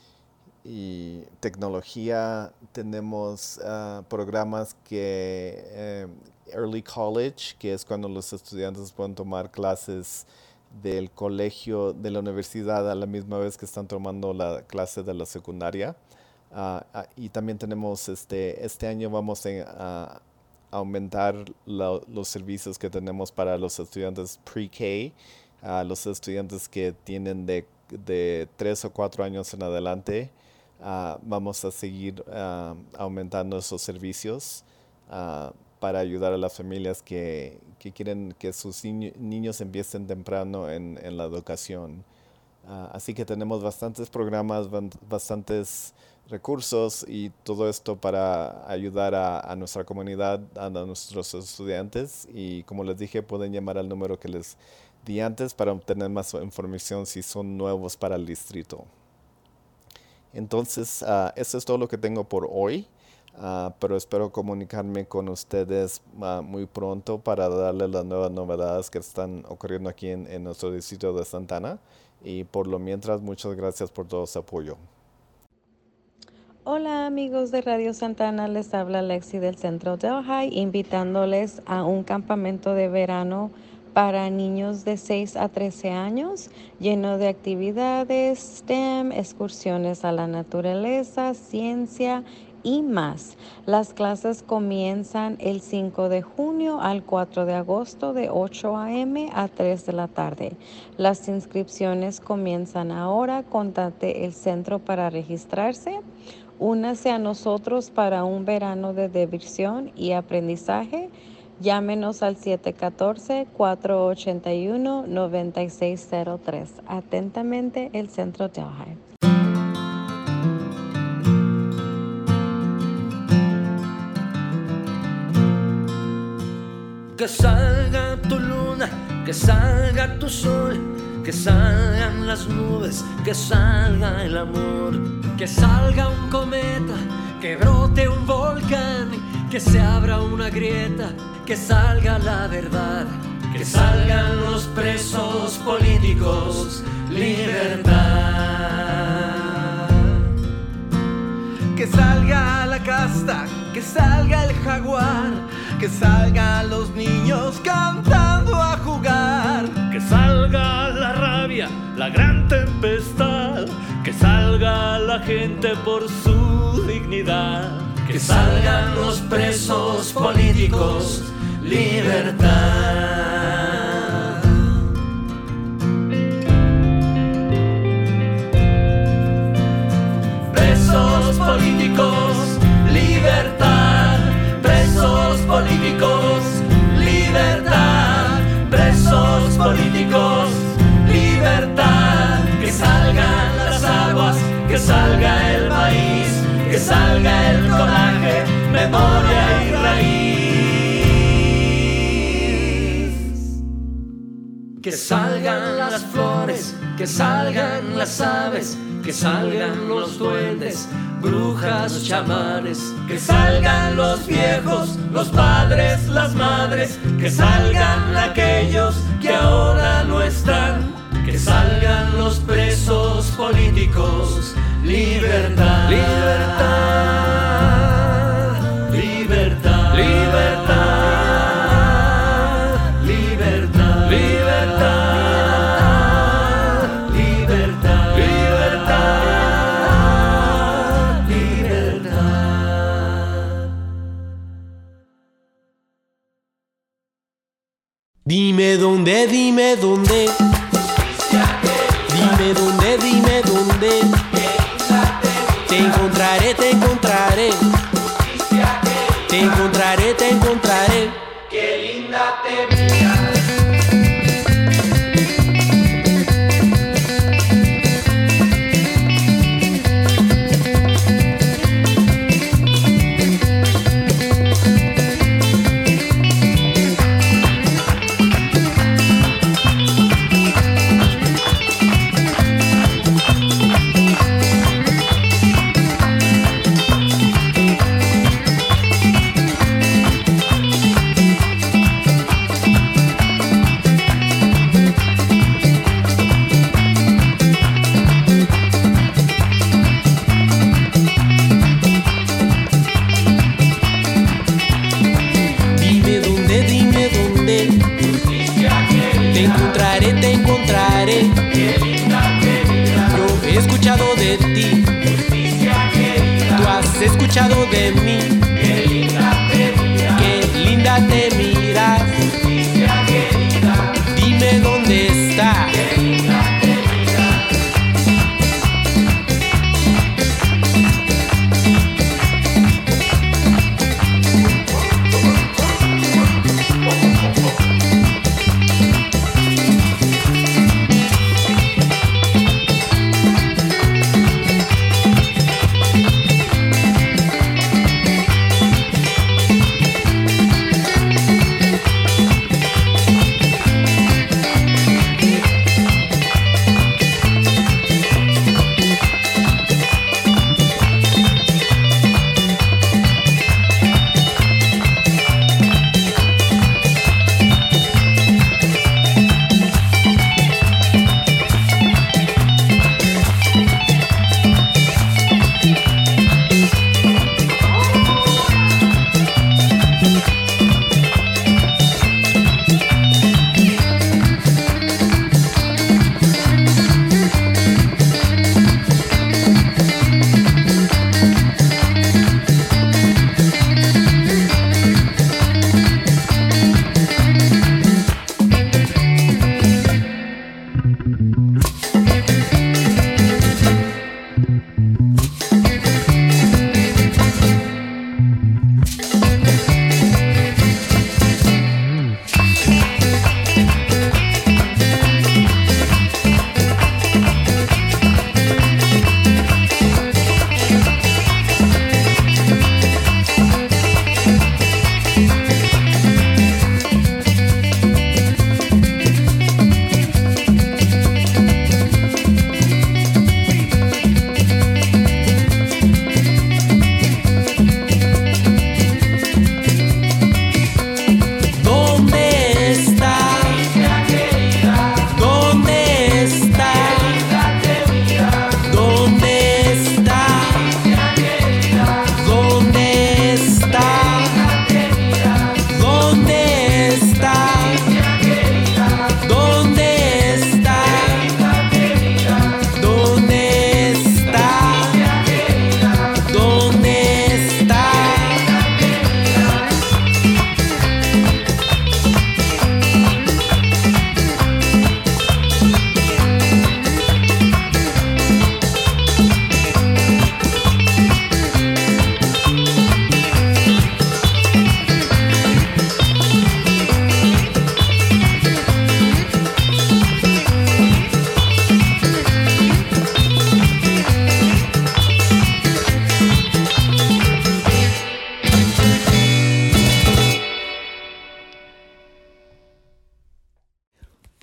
y tecnología. Tenemos uh, programas que eh, Early College, que es cuando los estudiantes pueden tomar clases del colegio, de la universidad, a la misma vez que están tomando la clase de la secundaria. Uh, uh, y también tenemos, este, este año vamos a uh, aumentar la, los servicios que tenemos para los estudiantes pre-K, uh, los estudiantes que tienen de, de tres o cuatro años en adelante. Uh, vamos a seguir uh, aumentando esos servicios uh, para ayudar a las familias que, que quieren que sus niño, niños empiecen temprano en, en la educación. Uh, así que tenemos bastantes programas, bastantes recursos y todo esto para ayudar a, a nuestra comunidad, a, a nuestros estudiantes. Y como les dije, pueden llamar al número que les di antes para obtener más información si son nuevos para el distrito. Entonces, uh, eso es todo lo que tengo por hoy, uh, pero espero comunicarme con ustedes uh, muy pronto para darles las nuevas novedades que están ocurriendo aquí en, en nuestro distrito de Santa Ana. Y por lo mientras, muchas gracias por todo su apoyo. Hola amigos de Radio Santa Ana, les habla Lexi del Centro Delhi, invitándoles a un campamento de verano para niños de seis a trece años, lleno de actividades STEM, excursiones a la naturaleza, ciencia y más. Las clases comienzan el cinco de junio al cuatro de agosto de ocho a eme a tres de la tarde. Las inscripciones comienzan ahora. Contate el centro para registrarse. Únase a nosotros para un verano de diversión y aprendizaje. Llámenos al siete uno cuatro, cuatro ocho uno, nueve seis cero tres. Atentamente, el Centro Delhi. Que salga tu luna, que salga tu sol, que salgan las nubes, que salga el amor, que salga un cometa, que brote un volcán, que se abra una grieta, que salga la verdad, que salgan los presos políticos, libertad. Que salga la casta, que salga el jaguar, que salgan los niños cantando a jugar. Que salga la rabia, la gran tempestad, que salga la gente por su dignidad, que salgan los presos políticos, libertad. Presos políticos, libertad. Presos políticos, libertad. Presos políticos, libertad. Que salgan las aguas, que salga el maíz, que salga el coraje, memoria y raíz. Que salgan las flores, que salgan las aves, que salgan los duendes, brujas, chamanes, que salgan los viejos, los padres, las madres, que salgan aquellos que ahora no están, que salgan los presos políticos, libertad, libertad, libertad, libertad, libertad, libertad, libertad, libertad, libertad. Dime dónde, dime dónde. Dime dónde, dime dónde. Te encontraré, te encontraré. Te encontraré, te encontraré. Qué linda te miras. Escuchado de mí, qué linda te miras, qué linda te miras, justicia querida, dime dónde está, qué linda te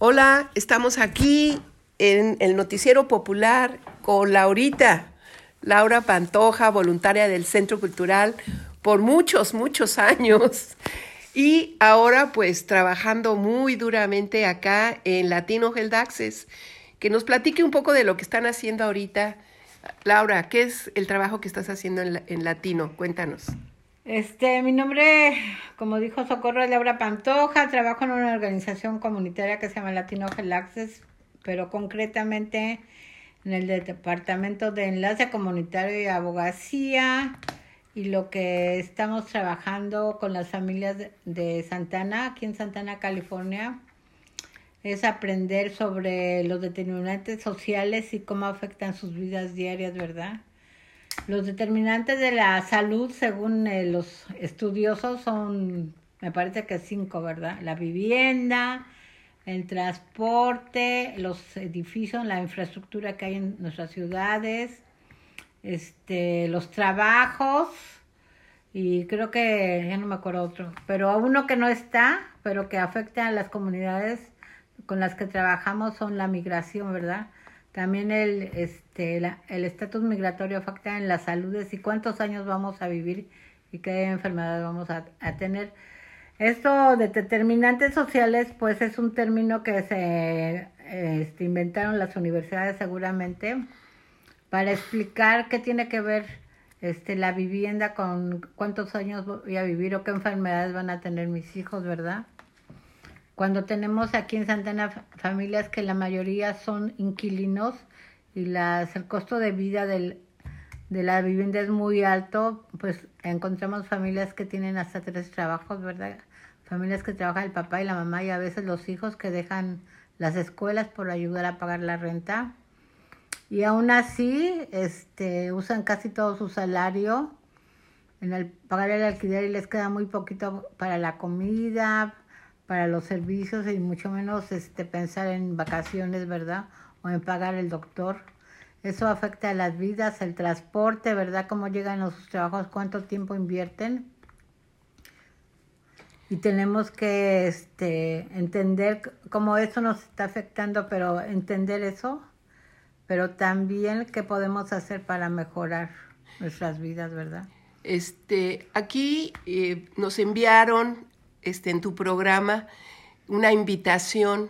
Hola, estamos aquí en el Noticiero Popular con Laurita, Laura Pantoja, voluntaria del Centro Cultural por muchos, muchos años. Y ahora pues trabajando muy duramente acá en Latino Health Access. Que nos platique un poco de lo que están haciendo ahorita. Laura, ¿qué es el trabajo que estás haciendo en, en Latino? Cuéntanos. Este, mi nombre, como dijo Socorro, es Laura Pantoja. Trabajo en una organización comunitaria que se llama Latino Health Access, pero concretamente en el departamento de enlace comunitario y abogacía. Y lo que estamos trabajando con las familias de, de Santana, aquí en Santana, California, es aprender sobre los determinantes sociales y cómo afectan sus vidas diarias, ¿verdad? Los determinantes de la salud, según eh, los estudiosos, son, me parece que cinco, ¿verdad? La vivienda, el transporte, los edificios, la infraestructura que hay en nuestras ciudades, este, los trabajos, y creo que, ya no me acuerdo otro, pero uno que no está, pero que afecta a las comunidades con las que trabajamos son la migración, ¿verdad? También el este la, el estatus migratorio afecta en las saludes y cuántos años vamos a vivir y qué enfermedades vamos a, a tener. Esto de determinantes sociales, pues es un término que se este, inventaron las universidades seguramente para explicar qué tiene que ver este la vivienda con cuántos años voy a vivir o qué enfermedades van a tener mis hijos, ¿verdad? Cuando tenemos aquí en Santana familias que la mayoría son inquilinos y las, el costo de vida del, de la vivienda es muy alto, pues encontramos familias que tienen hasta tres trabajos, ¿verdad? Familias que trabajan el papá y la mamá y a veces los hijos que dejan las escuelas por ayudar a pagar la renta. Y aún así este, usan casi todo su salario en el pagar el alquiler y les queda muy poquito para la comida, para los servicios y mucho menos este pensar en vacaciones, ¿verdad? O en pagar el doctor. Eso afecta a las vidas, el transporte, ¿verdad? Cómo llegan a sus trabajos, cuánto tiempo invierten. Y tenemos que este entender cómo eso nos está afectando, pero entender eso, pero también qué podemos hacer para mejorar nuestras vidas, ¿verdad? Este, aquí eh, nos enviaron Este, en tu programa una invitación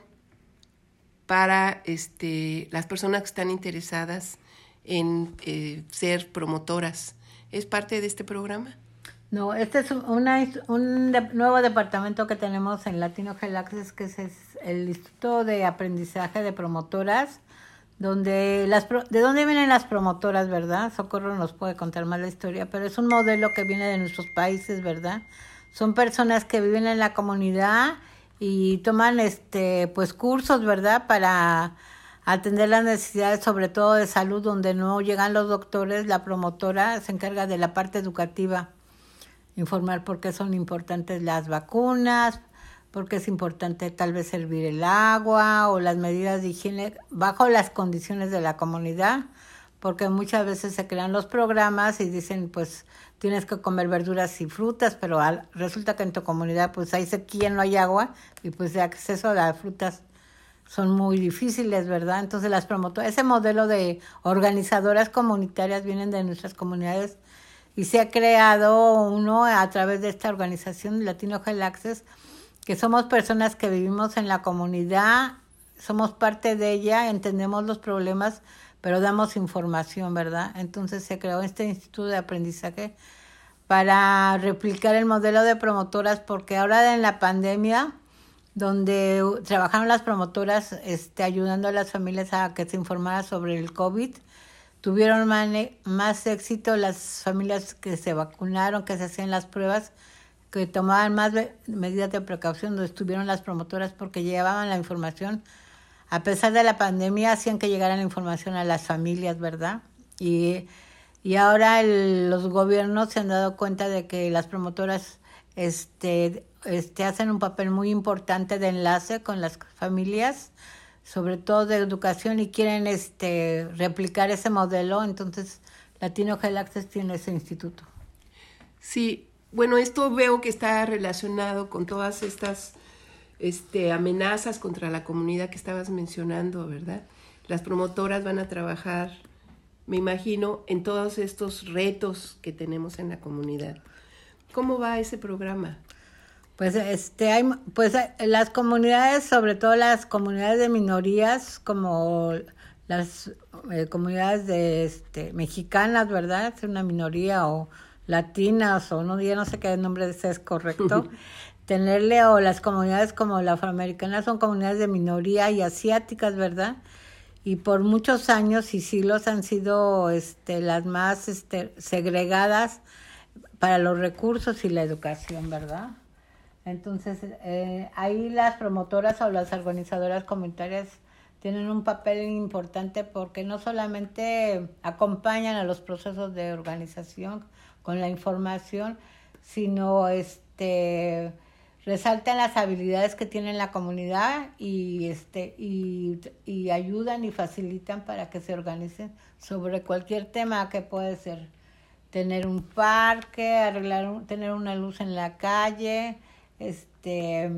para este, las personas que están interesadas en eh, ser promotoras. ¿Es parte de este programa? No, este es una, un de, nuevo departamento que tenemos en Latino Health Access, que es, es el Instituto de Aprendizaje de Promotoras, donde las de dónde vienen las promotoras, ¿verdad? Socorro nos puede contar más la historia, pero es un modelo que viene de nuestros países, ¿verdad? Son personas que viven en la comunidad y toman este pues cursos, ¿verdad? Para atender las necesidades, sobre todo de salud, donde no llegan los doctores. La promotora se encarga de la parte educativa, informar por qué son importantes las vacunas, por qué es importante tal vez servir el agua o las medidas de higiene bajo las condiciones de la comunidad, porque muchas veces se crean los programas y dicen pues tienes que comer verduras y frutas, pero al, resulta que en tu comunidad pues hay sequía, no hay agua y pues de acceso a las frutas son muy difíciles, ¿verdad? Entonces las promotoras, ese modelo de organizadoras comunitarias vienen de nuestras comunidades y se ha creado uno a través de esta organización Latino Health Access, que somos personas que vivimos en la comunidad, somos parte de ella, entendemos los problemas, pero damos información, ¿verdad? Entonces se creó este Instituto de Aprendizaje para replicar el modelo de promotoras, porque ahora en la pandemia, donde trabajaron las promotoras este, ayudando a las familias a que se informaran sobre el COVID, tuvieron mane- más éxito las familias que se vacunaron, que se hacían las pruebas, que tomaban más be- medidas de precaución, donde estuvieron las promotoras porque llevaban la información. A pesar de la pandemia, hacían que llegara la información a las familias, ¿verdad? Y, y ahora el, los gobiernos se han dado cuenta de que las promotoras este, este, hacen un papel muy importante de enlace con las familias, sobre todo de educación, y quieren este, replicar ese modelo. Entonces, Latino Health Access tiene ese instituto. Sí, bueno, esto veo que está relacionado con todas estas este, amenazas contra la comunidad que estabas mencionando, ¿verdad? Las promotoras van a trabajar, me imagino, en todos estos retos que tenemos en la comunidad. ¿Cómo va ese programa? Pues este hay pues las comunidades, sobre todo las comunidades de minorías, como las eh, comunidades de este mexicanas, ¿verdad? Es una minoría, o latinas, o no, ya no sé qué nombre ese es correcto. Tenerle, o las comunidades como la afroamericana son comunidades de minoría, y asiáticas, ¿verdad? Y por muchos años y siglos han sido este las más este segregadas para los recursos y la educación, ¿verdad? Entonces, eh, ahí las promotoras o las organizadoras comunitarias tienen un papel importante, porque no solamente acompañan a los procesos de organización con la información, sino este resaltan las habilidades que tiene la comunidad y este y, y ayudan y facilitan para que se organicen sobre cualquier tema, que puede ser tener un parque, arreglar un, tener una luz en la calle, este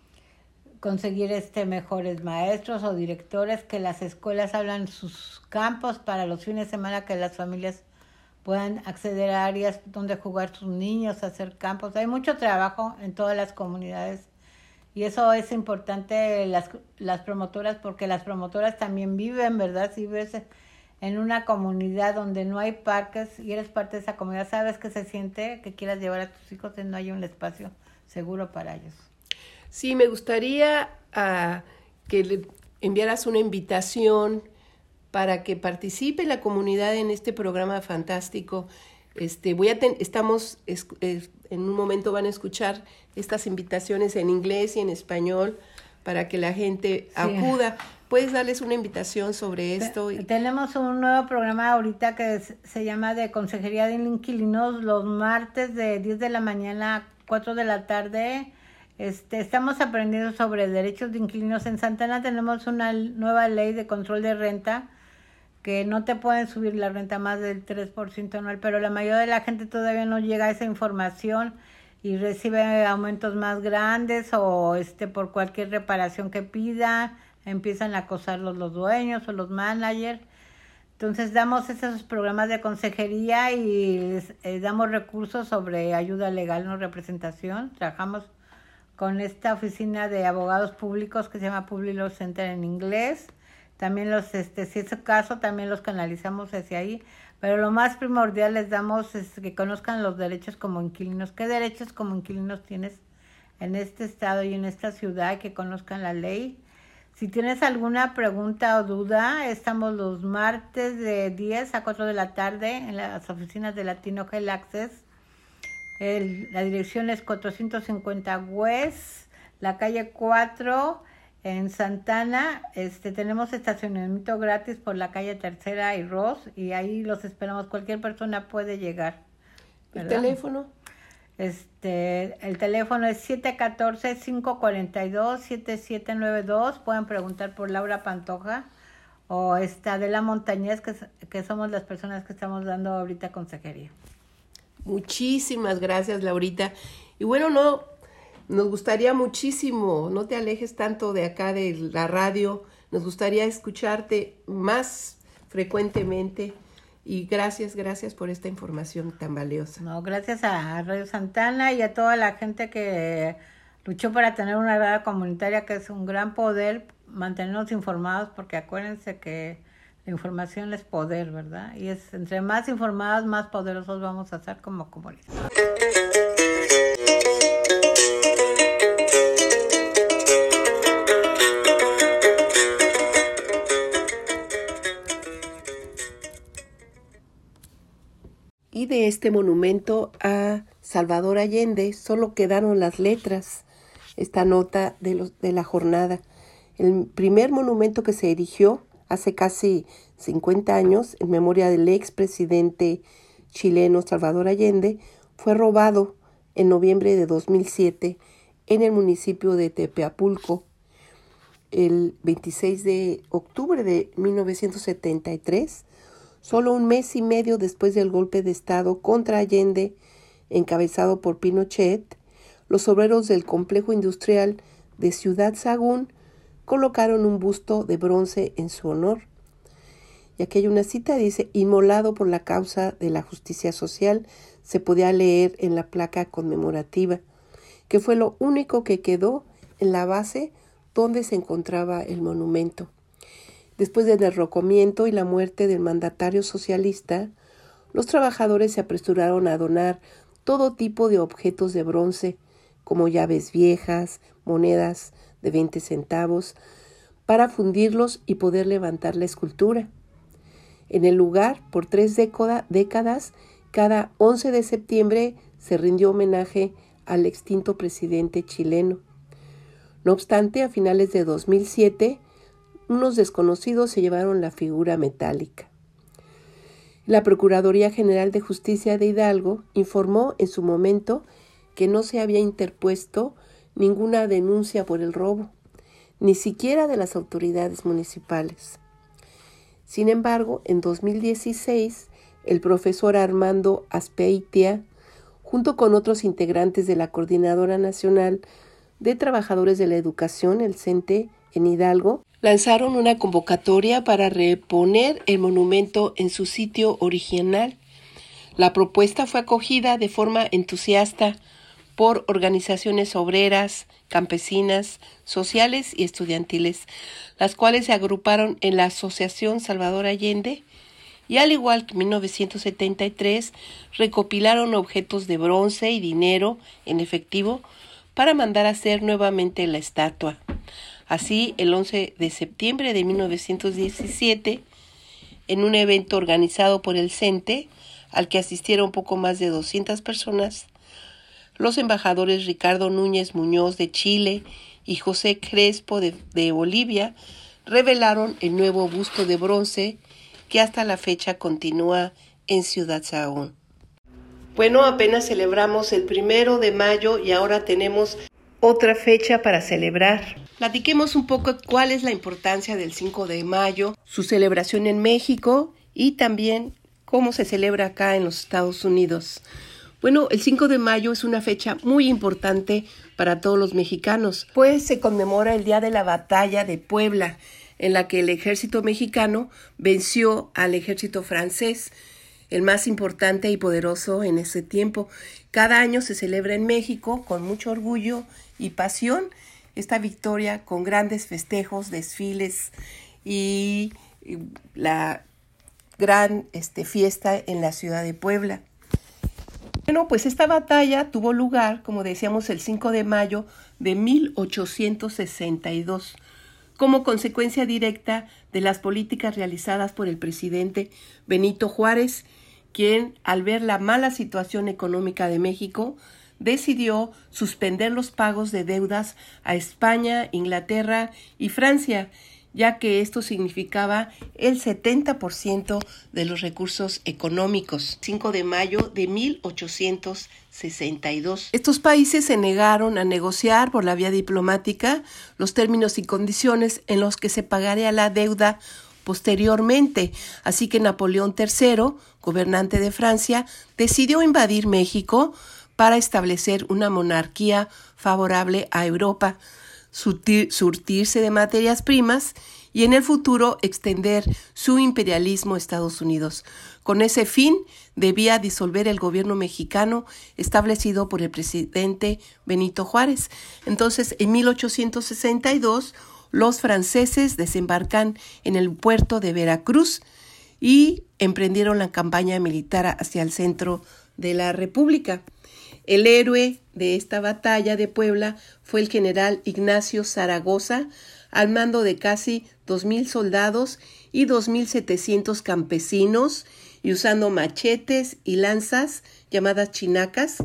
conseguir este mejores maestros o directores, que las escuelas abran sus campos para los fines de semana, que las familias puedan acceder a áreas donde jugar sus niños, hacer campos. Hay mucho trabajo en todas las comunidades, y eso es importante las, las promotoras, porque las promotoras también viven, ¿verdad? Si vives en una comunidad donde no hay parques y eres parte de esa comunidad, sabes que se siente que quieras llevar a tus hijos y no hay un espacio seguro para ellos. Sí, me gustaría uh, que le enviaras una invitación para que participe la comunidad en este programa fantástico. Este, voy a ten, estamos es, es, en un momento van a escuchar estas invitaciones en inglés y en español para que la gente acuda. Sí. ¿Puedes darles una invitación sobre esto? Te, tenemos un nuevo programa ahorita que es, se llama de Consejería de Inquilinos, los martes de diez de la mañana a cuatro de la tarde. Este, estamos aprendiendo sobre derechos de inquilinos. En Santana tenemos una nueva ley de control de renta, que no te pueden subir la renta más del tres por ciento anual, pero la mayoría de la gente todavía no llega a esa información y recibe aumentos más grandes, o este por cualquier reparación que pida, empiezan a acosarlos los dueños o los managers. Entonces damos esos programas de consejería y les, eh, damos recursos sobre ayuda legal, no representación. Trabajamos con esta oficina de abogados públicos que se llama Public Law Center en inglés. También los, este, si es el caso, también los canalizamos hacia ahí. Pero lo más primordial les damos es que conozcan los derechos como inquilinos. ¿Qué derechos como inquilinos tienes en este estado y en esta ciudad? Que conozcan la ley. Si tienes alguna pregunta o duda, estamos los martes de diez a cuatro de la tarde en las oficinas de Latino Health Access. El, la dirección es cuatrocientos cincuenta West, la calle cuatro, en Santana. Este, tenemos estacionamiento gratis por la calle Tercera y Ross, y ahí los esperamos. Cualquier persona puede llegar, ¿verdad? ¿El teléfono? Este, el teléfono es siete uno cuatro, cinco cuatro dos, siete siete nueve dos. Pueden preguntar por Laura Pantoja o esta de la Montañez, que, que somos las personas que estamos dando ahorita consejería. Muchísimas gracias, Laurita. Y bueno, no, nos gustaría muchísimo, no te alejes tanto de acá de la radio, nos gustaría escucharte más frecuentemente. Y gracias, gracias por esta información tan valiosa. No, gracias a Radio Santana y a toda la gente que luchó para tener una radio comunitaria, que es un gran poder, mantenernos informados, porque acuérdense que la información es poder, ¿verdad? Y es entre más informados, más poderosos vamos a ser como comunidad. Y de este monumento a Salvador Allende solo quedaron las letras, esta nota de, los, de la jornada. El primer monumento que se erigió hace casi cincuenta años en memoria del expresidente chileno Salvador Allende fue robado en noviembre de dos mil siete en el municipio de Tepeapulco. El veintiséis de octubre de mil novecientos setenta y tres, solo un mes y medio después del golpe de Estado contra Allende, encabezado por Pinochet, los obreros del complejo industrial de Ciudad Sagún colocaron un busto de bronce en su honor. Y aquí hay una cita, dice: inmolado por la causa de la justicia social, se podía leer en la placa conmemorativa, que fue lo único que quedó en la base donde se encontraba el monumento. Después del derrocamiento y la muerte del mandatario socialista, los trabajadores se apresuraron a donar todo tipo de objetos de bronce, como llaves viejas, monedas de veinte centavos, para fundirlos y poder levantar la escultura. En el lugar, por tres década, décadas, cada once de septiembre se rindió homenaje al extinto presidente chileno. No obstante, a finales de dos mil siete, unos desconocidos se llevaron la figura metálica. La Procuraduría General de Justicia de Hidalgo informó en su momento que no se había interpuesto ninguna denuncia por el robo, ni siquiera de las autoridades municipales. Sin embargo, en dos mil dieciséis, el profesor Armando Azpeitia, junto con otros integrantes de la Coordinadora Nacional de Trabajadores de la Educación, el CENTE, en Hidalgo, lanzaron una convocatoria para reponer el monumento en su sitio original. La propuesta fue acogida de forma entusiasta por organizaciones obreras, campesinas, sociales y estudiantiles, las cuales se agruparon en la Asociación Salvador Allende y, al igual que en mil novecientos setenta y tres, recopilaron objetos de bronce y dinero en efectivo para mandar a hacer nuevamente la estatua. Así, el once de septiembre de mil novecientos diecisiete, en un evento organizado por el CENTE, al que asistieron poco más de doscientas personas, los embajadores Ricardo Núñez Muñoz de Chile y José Crespo de, de Bolivia revelaron el nuevo busto de bronce que hasta la fecha continúa en Ciudad Sagún. Bueno, apenas celebramos el primero de mayo y ahora tenemos otra fecha para celebrar. Platiquemos un poco cuál es la importancia del cinco de mayo, su celebración en México y también cómo se celebra acá en los Estados Unidos. Bueno, el cinco de mayo es una fecha muy importante para todos los mexicanos, pues se conmemora el día de la batalla de Puebla, en la que el ejército mexicano venció al ejército francés, el más importante y poderoso en ese tiempo. Cada año se celebra en México con mucho orgullo y pasión esta victoria, con grandes festejos, desfiles y la gran este, fiesta en la ciudad de Puebla. Bueno, pues esta batalla tuvo lugar, como decíamos, el cinco de mayo de mil ochocientos sesenta y dos, como consecuencia directa de las políticas realizadas por el presidente Benito Juárez, quien, al ver la mala situación económica de México, decidió suspender los pagos de deudas a España, Inglaterra y Francia, ya que esto significaba el setenta por ciento de los recursos económicos. cinco de mayo de mil ochocientos sesenta y dos. Estos países se negaron a negociar por la vía diplomática los términos y condiciones en los que se pagaría la deuda posteriormente, así que Napoleón tercero, gobernante de Francia, decidió invadir México para establecer una monarquía favorable a Europa, surtir, surtirse de materias primas y en el futuro extender su imperialismo a Estados Unidos. Con ese fin, debía disolver el gobierno mexicano establecido por el presidente Benito Juárez. Entonces, en mil ochocientos sesenta y dos, los franceses desembarcan en el puerto de Veracruz y emprendieron la campaña militar hacia el centro de la República. El héroe de esta batalla de Puebla fue el general Ignacio Zaragoza, al mando de casi dos mil soldados y dos mil setecientos campesinos, y usando machetes y lanzas llamadas chinacas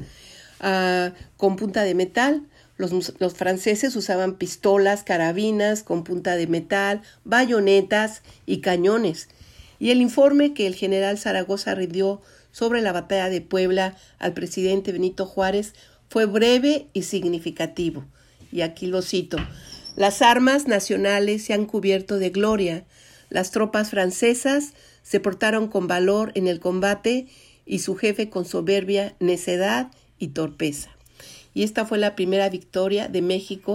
uh, con punta de metal. Los, los franceses usaban pistolas, carabinas con punta de metal, bayonetas y cañones. Y el informe que el general Zaragoza rindió sobre la batalla de Puebla al presidente Benito Juárez fue breve y significativo. Y aquí lo cito: las armas nacionales se han cubierto de gloria, las tropas francesas se portaron con valor en el combate y su jefe con soberbia, necedad y torpeza. Y esta fue la primera victoria de México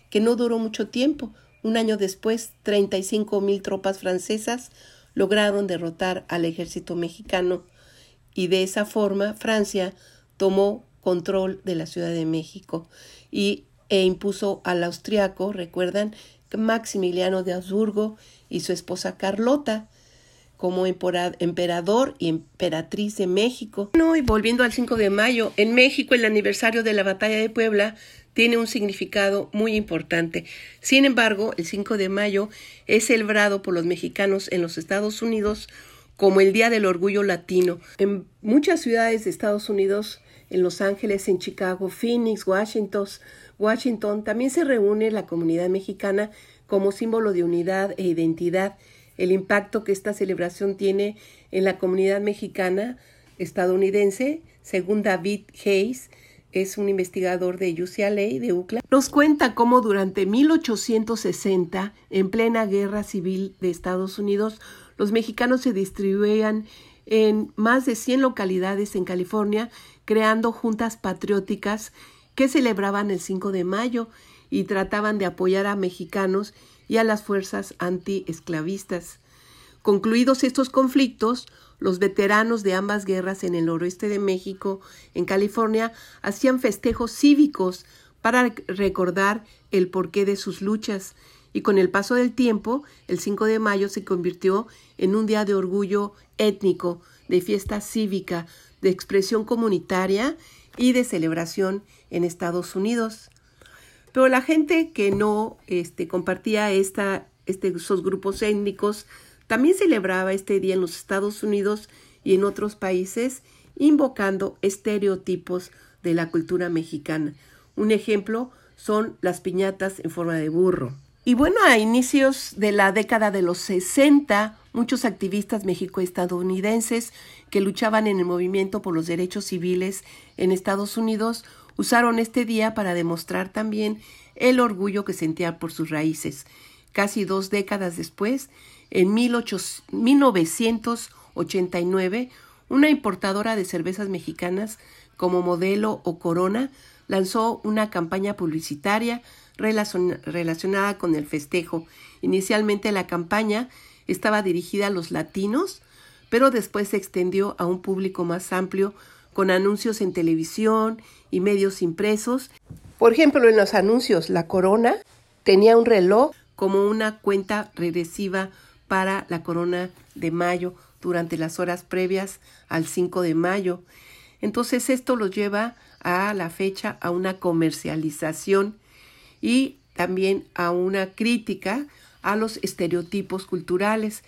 que no duró mucho tiempo. Un año después, treinta y cinco mil tropas francesas lograron derrotar al ejército mexicano y de esa forma Francia tomó control de la Ciudad de México y, e impuso al austriaco, recuerdan, Maximiliano de Habsburgo y su esposa Carlota como emperador y emperatriz de México. No, y volviendo al cinco de mayo, en México el aniversario de la Batalla de Puebla tiene un significado muy importante. Sin embargo, el cinco de mayo es celebrado por los mexicanos en los Estados Unidos como el Día del Orgullo Latino. En muchas ciudades de Estados Unidos, en Los Ángeles, en Chicago, Phoenix, Washington, Washington, también se reúne la comunidad mexicana como símbolo de unidad e identidad. El impacto que esta celebración tiene en la comunidad mexicana estadounidense, según David Hayes, es un investigador de U C L A, de U C L A, nos cuenta cómo durante mil ochocientos sesenta, en plena guerra civil de Estados Unidos, los mexicanos se distribuían en más de cien localidades en California, creando juntas patrióticas que celebraban el cinco de mayo y trataban de apoyar a mexicanos y a las fuerzas antiesclavistas. Concluidos estos conflictos, los veteranos de ambas guerras en el noroeste de México, en California, hacían festejos cívicos para recordar el porqué de sus luchas, y con el paso del tiempo, el cinco de mayo se convirtió en un día de orgullo étnico, de fiesta cívica, de expresión comunitaria y de celebración en Estados Unidos. Pero la gente que no este, compartía esta, este, esos grupos étnicos también celebraba este día en los Estados Unidos y en otros países, invocando estereotipos de la cultura mexicana. Un ejemplo son las piñatas en forma de burro. Y bueno, a inicios de la década de los sesenta, muchos activistas mexico-estadounidenses que luchaban en el movimiento por los derechos civiles en Estados Unidos usaron este día para demostrar también el orgullo que sentían por sus raíces. Casi dos décadas después, en mil novecientos ochenta y nueve, una importadora de cervezas mexicanas como Modelo o Corona lanzó una campaña publicitaria relacion- relacionada con el festejo. Inicialmente la campaña estaba dirigida a los latinos, pero después se extendió a un público más amplio con anuncios en televisión y medios impresos. Por ejemplo, en los anuncios, la Corona tenía un reloj como una cuenta regresiva para la Corona de Mayo durante las horas previas al cinco de mayo. Entonces esto los lleva a la fecha a una comercialización y también a una crítica a los estereotipos culturales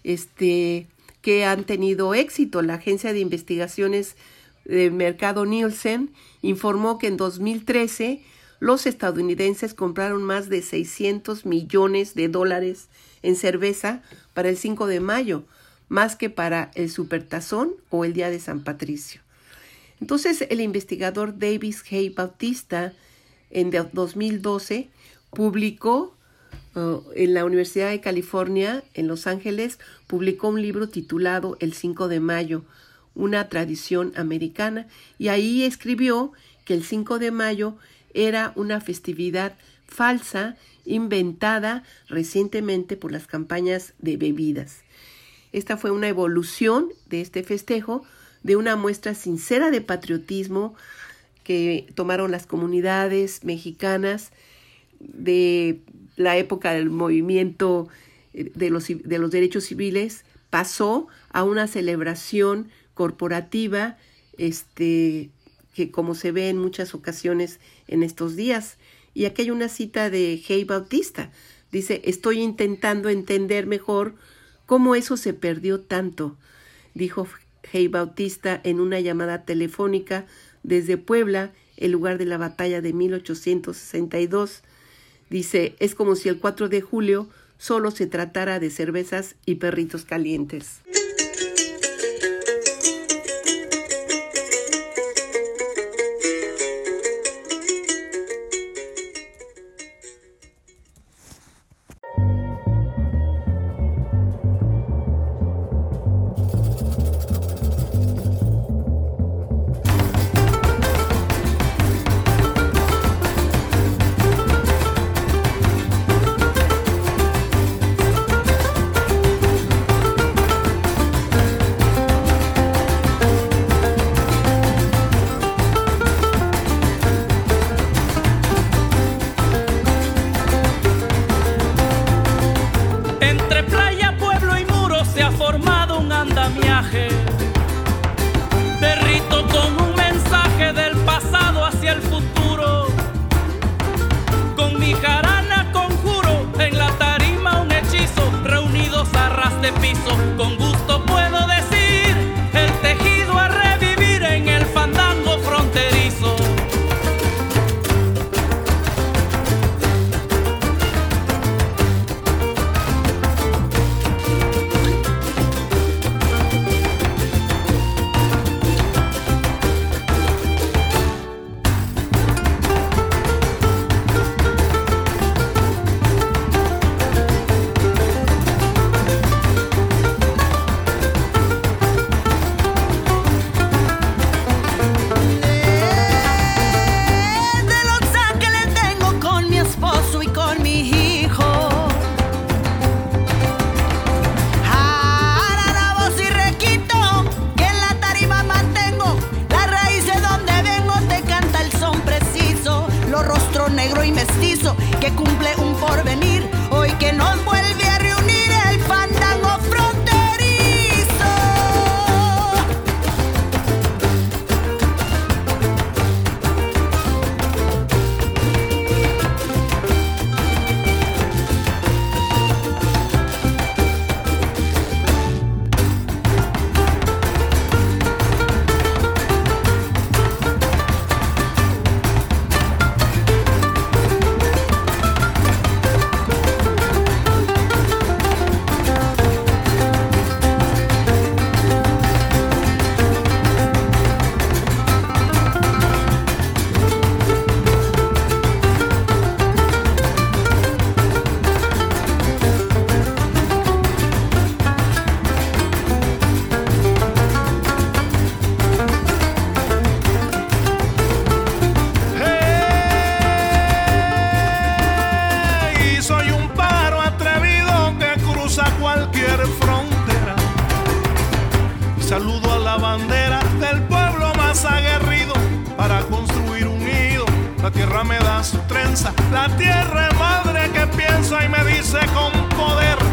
este, que han tenido éxito. La agencia de investigaciones del mercado Nielsen informó que en dos mil trece los estadounidenses compraron más de seiscientos millones de dólares en cerveza para el cinco de mayo, más que para el Supertazón o el Día de San Patricio. Entonces, el investigador Davis Hay Bautista, en dos mil doce, publicó uh, en la Universidad de California, en Los Ángeles, publicó un libro titulado El cinco de mayo, una tradición americana, y ahí escribió que el cinco de mayo era una festividad falsa, inventada recientemente por las campañas de bebidas. Esta fue una evolución de este festejo, de una muestra sincera de patriotismo que tomaron las comunidades mexicanas de la época del movimiento de los, de los derechos civiles, pasó a una celebración corporativa, este, que como se ve en muchas ocasiones en estos días. Y aquí hay una cita de Hay Bautista. Dice, estoy intentando entender mejor cómo eso se perdió tanto, dijo Hay Bautista en una llamada telefónica desde Puebla, el lugar de la batalla de mil ochocientos sesenta y dos. Dice, es como si el cuatro de julio solo se tratara de cervezas y perritos calientes. más aguerrido para construir un nido. La tierra me da su trenza, la tierra es madre que piensa y me dice con poder: